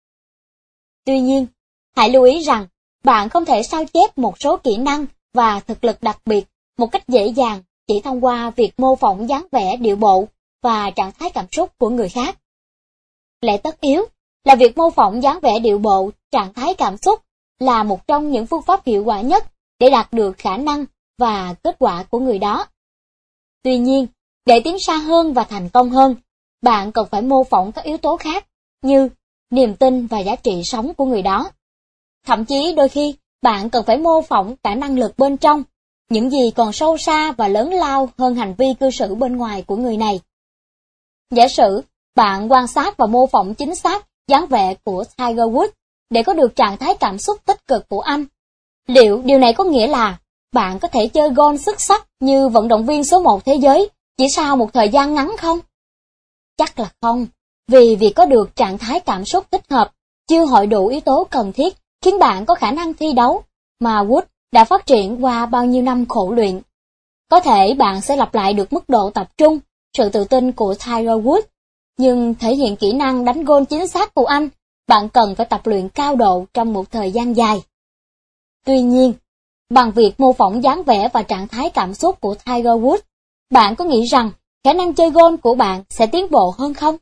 Tuy nhiên, hãy lưu ý rằng, bạn không thể sao chép một số kỹ năng và thực lực đặc biệt một cách dễ dàng chỉ thông qua việc mô phỏng dáng vẻ điệu bộ và trạng thái cảm xúc của người khác. Lẽ tất yếu là việc mô phỏng dáng vẻ điệu bộ, trạng thái cảm xúc là một trong những phương pháp hiệu quả nhất để đạt được khả năng và kết quả của người đó. Tuy nhiên, để tiến xa hơn và thành công hơn, bạn cần phải mô phỏng các yếu tố khác như niềm tin và giá trị sống của người đó. Thậm chí đôi khi, bạn cần phải mô phỏng cả năng lực bên trong, những gì còn sâu xa và lớn lao hơn hành vi cư xử bên ngoài của người này. Giả sử, bạn quan sát và mô phỏng chính xác dáng vẻ của Tiger Woods để có được trạng thái cảm xúc tích cực của anh. Liệu điều này có nghĩa là bạn có thể chơi golf xuất sắc như vận động viên số một thế giới chỉ sau một thời gian ngắn không? Chắc là không, vì việc có được trạng thái cảm xúc thích hợp chưa hội đủ yếu tố cần thiết khiến bạn có khả năng thi đấu mà Woods đã phát triển qua bao nhiêu năm khổ luyện. Có thể bạn sẽ lặp lại được mức độ tập trung, sự tự tin của Tiger Woods, nhưng thể hiện kỹ năng đánh golf chính xác của anh, bạn cần phải tập luyện cao độ trong một thời gian dài. Tuy nhiên, bằng việc mô phỏng dáng vẻ và trạng thái cảm xúc của Tiger Woods, bạn có nghĩ rằng khả năng chơi golf của bạn sẽ tiến bộ hơn không?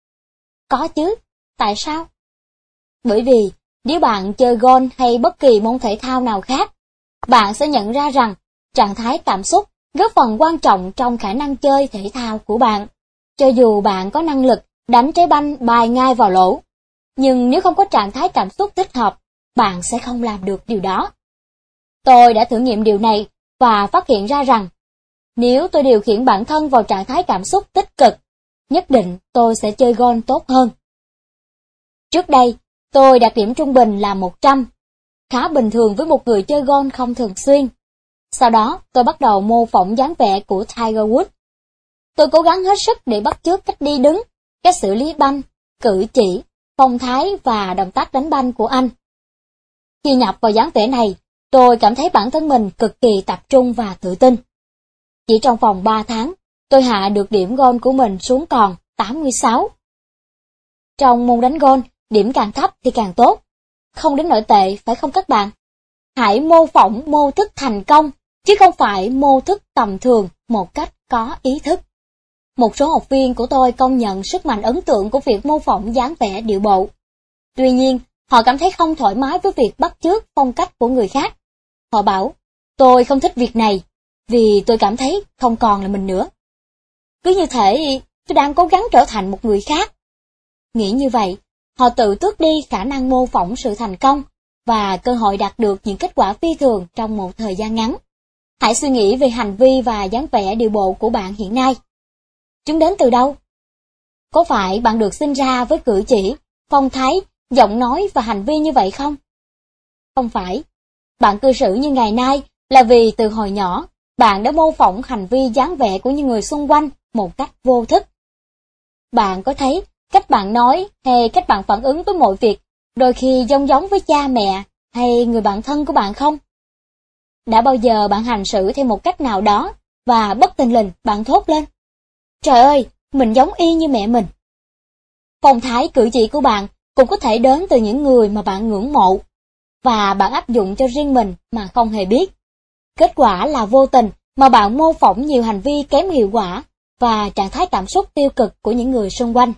Có chứ, tại sao? Bởi vì nếu bạn chơi golf hay bất kỳ môn thể thao nào khác, bạn sẽ nhận ra rằng trạng thái cảm xúc góp phần quan trọng trong khả năng chơi thể thao của bạn. Cho dù bạn có năng lực đánh trái banh bay ngay vào lỗ, nhưng nếu không có trạng thái cảm xúc thích hợp, bạn sẽ không làm được điều đó. Tôi đã thử nghiệm điều này và phát hiện ra rằng, nếu tôi điều khiển bản thân vào trạng thái cảm xúc tích cực, nhất định tôi sẽ chơi golf tốt hơn. Trước đây, tôi đạt điểm trung bình là một trăm, khá bình thường với một người chơi golf không thường xuyên. Sau đó, tôi bắt đầu mô phỏng dáng vẻ của Tiger Woods. Tôi cố gắng hết sức để bắt chước cách đi đứng, cách xử lý banh, cử chỉ, phong thái và động tác đánh banh của anh. Khi nhập vào dáng vẻ này, tôi cảm thấy bản thân mình cực kỳ tập trung và tự tin. Chỉ trong vòng ba tháng, tôi hạ được điểm golf của mình xuống còn tám mươi sáu. Trong môn đánh golf, điểm càng thấp thì càng tốt. Không đến nỗi tệ, phải không các bạn? Hãy mô phỏng mô thức thành công, chứ không phải mô thức tầm thường một cách có ý thức. Một số học viên của tôi công nhận sức mạnh ấn tượng của việc mô phỏng dáng vẻ điệu bộ. Tuy nhiên, họ cảm thấy không thoải mái với việc bắt chước phong cách của người khác. Họ bảo, tôi không thích việc này, vì tôi cảm thấy không còn là mình nữa. Cứ như thể tôi đang cố gắng trở thành một người khác. Nghĩ như vậy, họ tự tước đi khả năng mô phỏng sự thành công và cơ hội đạt được những kết quả phi thường trong một thời gian ngắn. Hãy suy nghĩ về hành vi và dáng vẻ điệu bộ của bạn hiện nay. Chúng đến từ đâu? Có phải bạn được sinh ra với cử chỉ, phong thái, giọng nói và hành vi như vậy không? Không phải. Bạn cư xử như ngày nay là vì từ hồi nhỏ, bạn đã mô phỏng hành vi dáng vẻ của những người xung quanh một cách vô thức. Bạn có thấy cách bạn nói hay cách bạn phản ứng với mọi việc đôi khi giống giống với cha mẹ hay người bạn thân của bạn không? Đã bao giờ bạn hành xử theo một cách nào đó và bất thình lình bạn thốt lên, trời ơi, mình giống y như mẹ mình. Phong thái cử chỉ của bạn cũng có thể đến từ những người mà bạn ngưỡng mộ, và bạn áp dụng cho riêng mình mà không hề biết. Kết quả là vô tình mà bạn mô phỏng nhiều hành vi kém hiệu quả và trạng thái cảm xúc tiêu cực của những người xung quanh.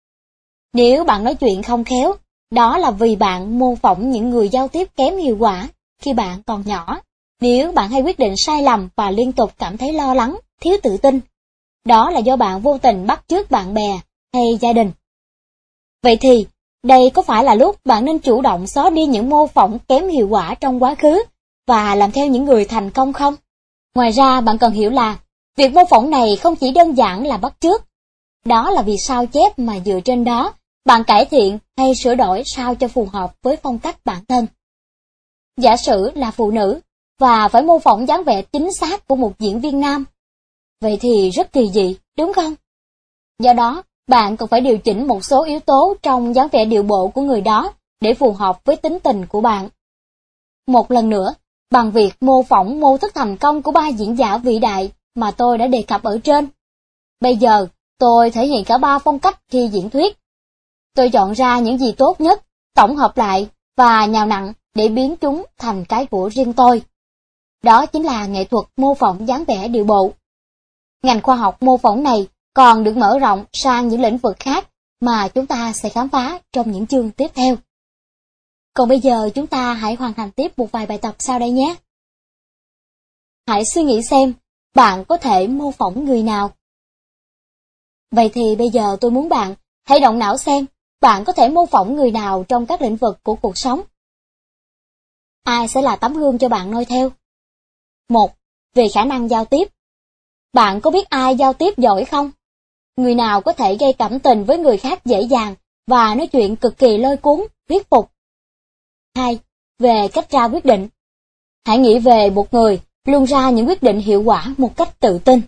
Nếu bạn nói chuyện không khéo, đó là vì bạn mô phỏng những người giao tiếp kém hiệu quả khi bạn còn nhỏ. Nếu bạn hay quyết định sai lầm và liên tục cảm thấy lo lắng, thiếu tự tin, đó là do bạn vô tình bắt chước bạn bè hay gia đình. Vậy thì, đây có phải là lúc bạn nên chủ động xóa đi những mô phỏng kém hiệu quả trong quá khứ và làm theo những người thành công không? Ngoài ra, bạn cần hiểu là việc mô phỏng này không chỉ đơn giản là bắt chước. Đó là vì sao chép mà dựa trên đó, bạn cải thiện hay sửa đổi sao cho phù hợp với phong cách bản thân. Giả sử là phụ nữ và phải mô phỏng dáng vẻ chính xác của một diễn viên nam. Vậy thì rất kỳ dị, đúng không? Do đó, bạn cần phải điều chỉnh một số yếu tố trong dáng vẻ điệu bộ của người đó để phù hợp với tính tình của bạn. Một lần nữa, bằng việc mô phỏng mô thức thành công của ba diễn giả vĩ đại mà tôi đã đề cập ở trên. Bây giờ, tôi thể hiện cả ba phong cách khi diễn thuyết. Tôi chọn ra những gì tốt nhất, tổng hợp lại và nhào nặn để biến chúng thành cái của riêng tôi. Đó chính là nghệ thuật mô phỏng dáng vẻ điệu bộ. Ngành khoa học mô phỏng này còn được mở rộng sang những lĩnh vực khác mà chúng ta sẽ khám phá trong những chương tiếp theo. Còn bây giờ chúng ta hãy hoàn thành tiếp một vài bài tập sau đây nhé. Hãy suy nghĩ xem, bạn có thể mô phỏng người nào? Vậy thì bây giờ tôi muốn bạn hãy động não xem, bạn có thể mô phỏng người nào trong các lĩnh vực của cuộc sống? Ai sẽ là tấm gương cho bạn noi theo? Một, về khả năng giao tiếp. Bạn có biết ai giao tiếp giỏi không? Người nào có thể gây cảm tình với người khác dễ dàng và nói chuyện cực kỳ lôi cuốn, thuyết phục? Hai, về cách ra quyết định. Hãy nghĩ về một người luôn ra những quyết định hiệu quả một cách tự tin.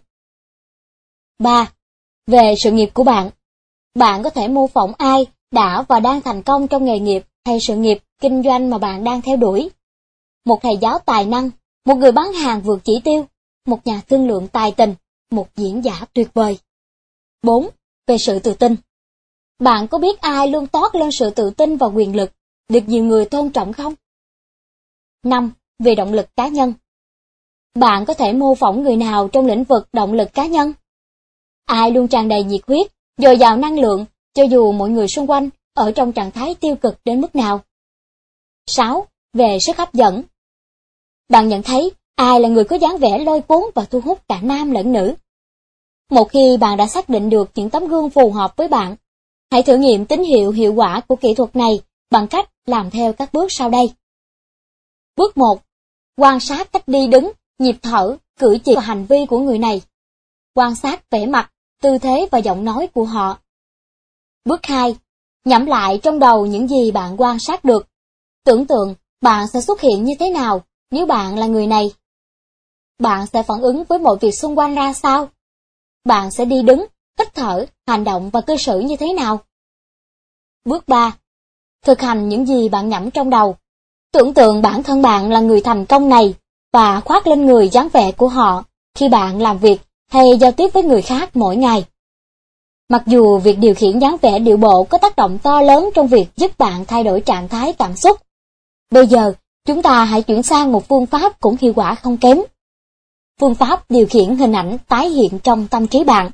Ba, về sự nghiệp của bạn. Bạn có thể mô phỏng ai đã và đang thành công trong nghề nghiệp hay sự nghiệp kinh doanh mà bạn đang theo đuổi? Một thầy giáo tài năng, một người bán hàng vượt chỉ tiêu, một nhà thương lượng tài tình, một diễn giả tuyệt vời. Bốn, về sự tự tin. Bạn có biết ai luôn toát lên sự tự tin và quyền lực, được nhiều người tôn trọng không? Năm, về động lực cá nhân. Bạn có thể mô phỏng người nào trong lĩnh vực động lực cá nhân? Ai luôn tràn đầy nhiệt huyết, dồi dào năng lượng, cho dù mọi người xung quanh ở trong trạng thái tiêu cực đến mức nào? Sáu, về sức hấp dẫn. Bạn nhận thấy ai là người có dáng vẻ lôi cuốn và thu hút cả nam lẫn nữ? Một khi bạn đã xác định được những tấm gương phù hợp với bạn, hãy thử nghiệm tín hiệu hiệu quả của kỹ thuật này bằng cách làm theo các bước sau đây. Bước một. Quan sát cách đi đứng, nhịp thở, cử chỉ và hành vi của người này. Quan sát vẻ mặt, tư thế và giọng nói của họ. Bước hai. Nhẩm lại trong đầu những gì bạn quan sát được. Tưởng tượng bạn sẽ xuất hiện như thế nào nếu bạn là người này. Bạn sẽ phản ứng với mọi việc xung quanh ra sao? Bạn sẽ đi đứng, hít thở, hành động và cư xử như thế nào? Bước ba. Thực hành những gì bạn nhẩm trong đầu. Tưởng tượng bản thân bạn là người thành công này và khoác lên người dáng vẻ của họ khi bạn làm việc hay giao tiếp với người khác mỗi ngày. Mặc dù việc điều khiển dáng vẻ điệu bộ có tác động to lớn trong việc giúp bạn thay đổi trạng thái cảm xúc, bây giờ chúng ta hãy chuyển sang một phương pháp cũng hiệu quả không kém. Phương pháp điều khiển hình ảnh tái hiện trong tâm trí bạn.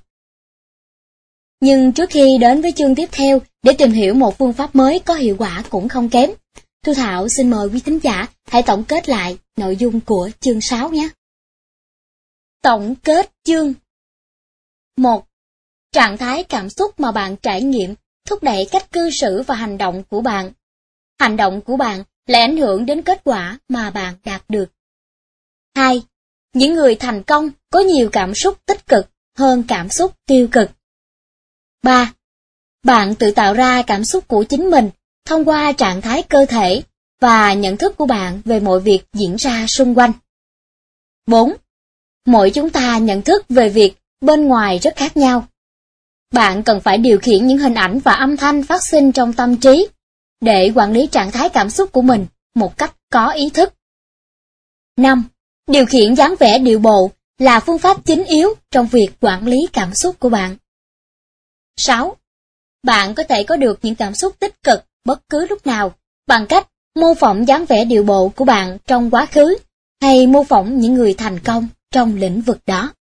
Nhưng trước khi đến với chương tiếp theo để tìm hiểu một phương pháp mới có hiệu quả cũng không kém, Thu Thảo xin mời quý thính giả hãy tổng kết lại nội dung của chương sáu nhé. Tổng kết chương. một. Trạng thái cảm xúc mà bạn trải nghiệm thúc đẩy cách cư xử và hành động của bạn. Hành động của bạn lại ảnh hưởng đến kết quả mà bạn đạt được. hai. Những người thành công có nhiều cảm xúc tích cực hơn cảm xúc tiêu cực. ba. Bạn tự tạo ra cảm xúc của chính mình thông qua trạng thái cơ thể và nhận thức của bạn về mọi việc diễn ra xung quanh. bốn. Mỗi chúng ta nhận thức về việc bên ngoài rất khác nhau. Bạn cần phải điều khiển những hình ảnh và âm thanh phát sinh trong tâm trí để quản lý trạng thái cảm xúc của mình một cách có ý thức. năm. Điều khiển dáng vẻ điệu bộ là phương pháp chính yếu trong việc quản lý cảm xúc của bạn. sáu. Bạn có thể có được những cảm xúc tích cực bất cứ lúc nào bằng cách mô phỏng dáng vẻ điệu bộ của bạn trong quá khứ hay mô phỏng những người thành công trong lĩnh vực đó.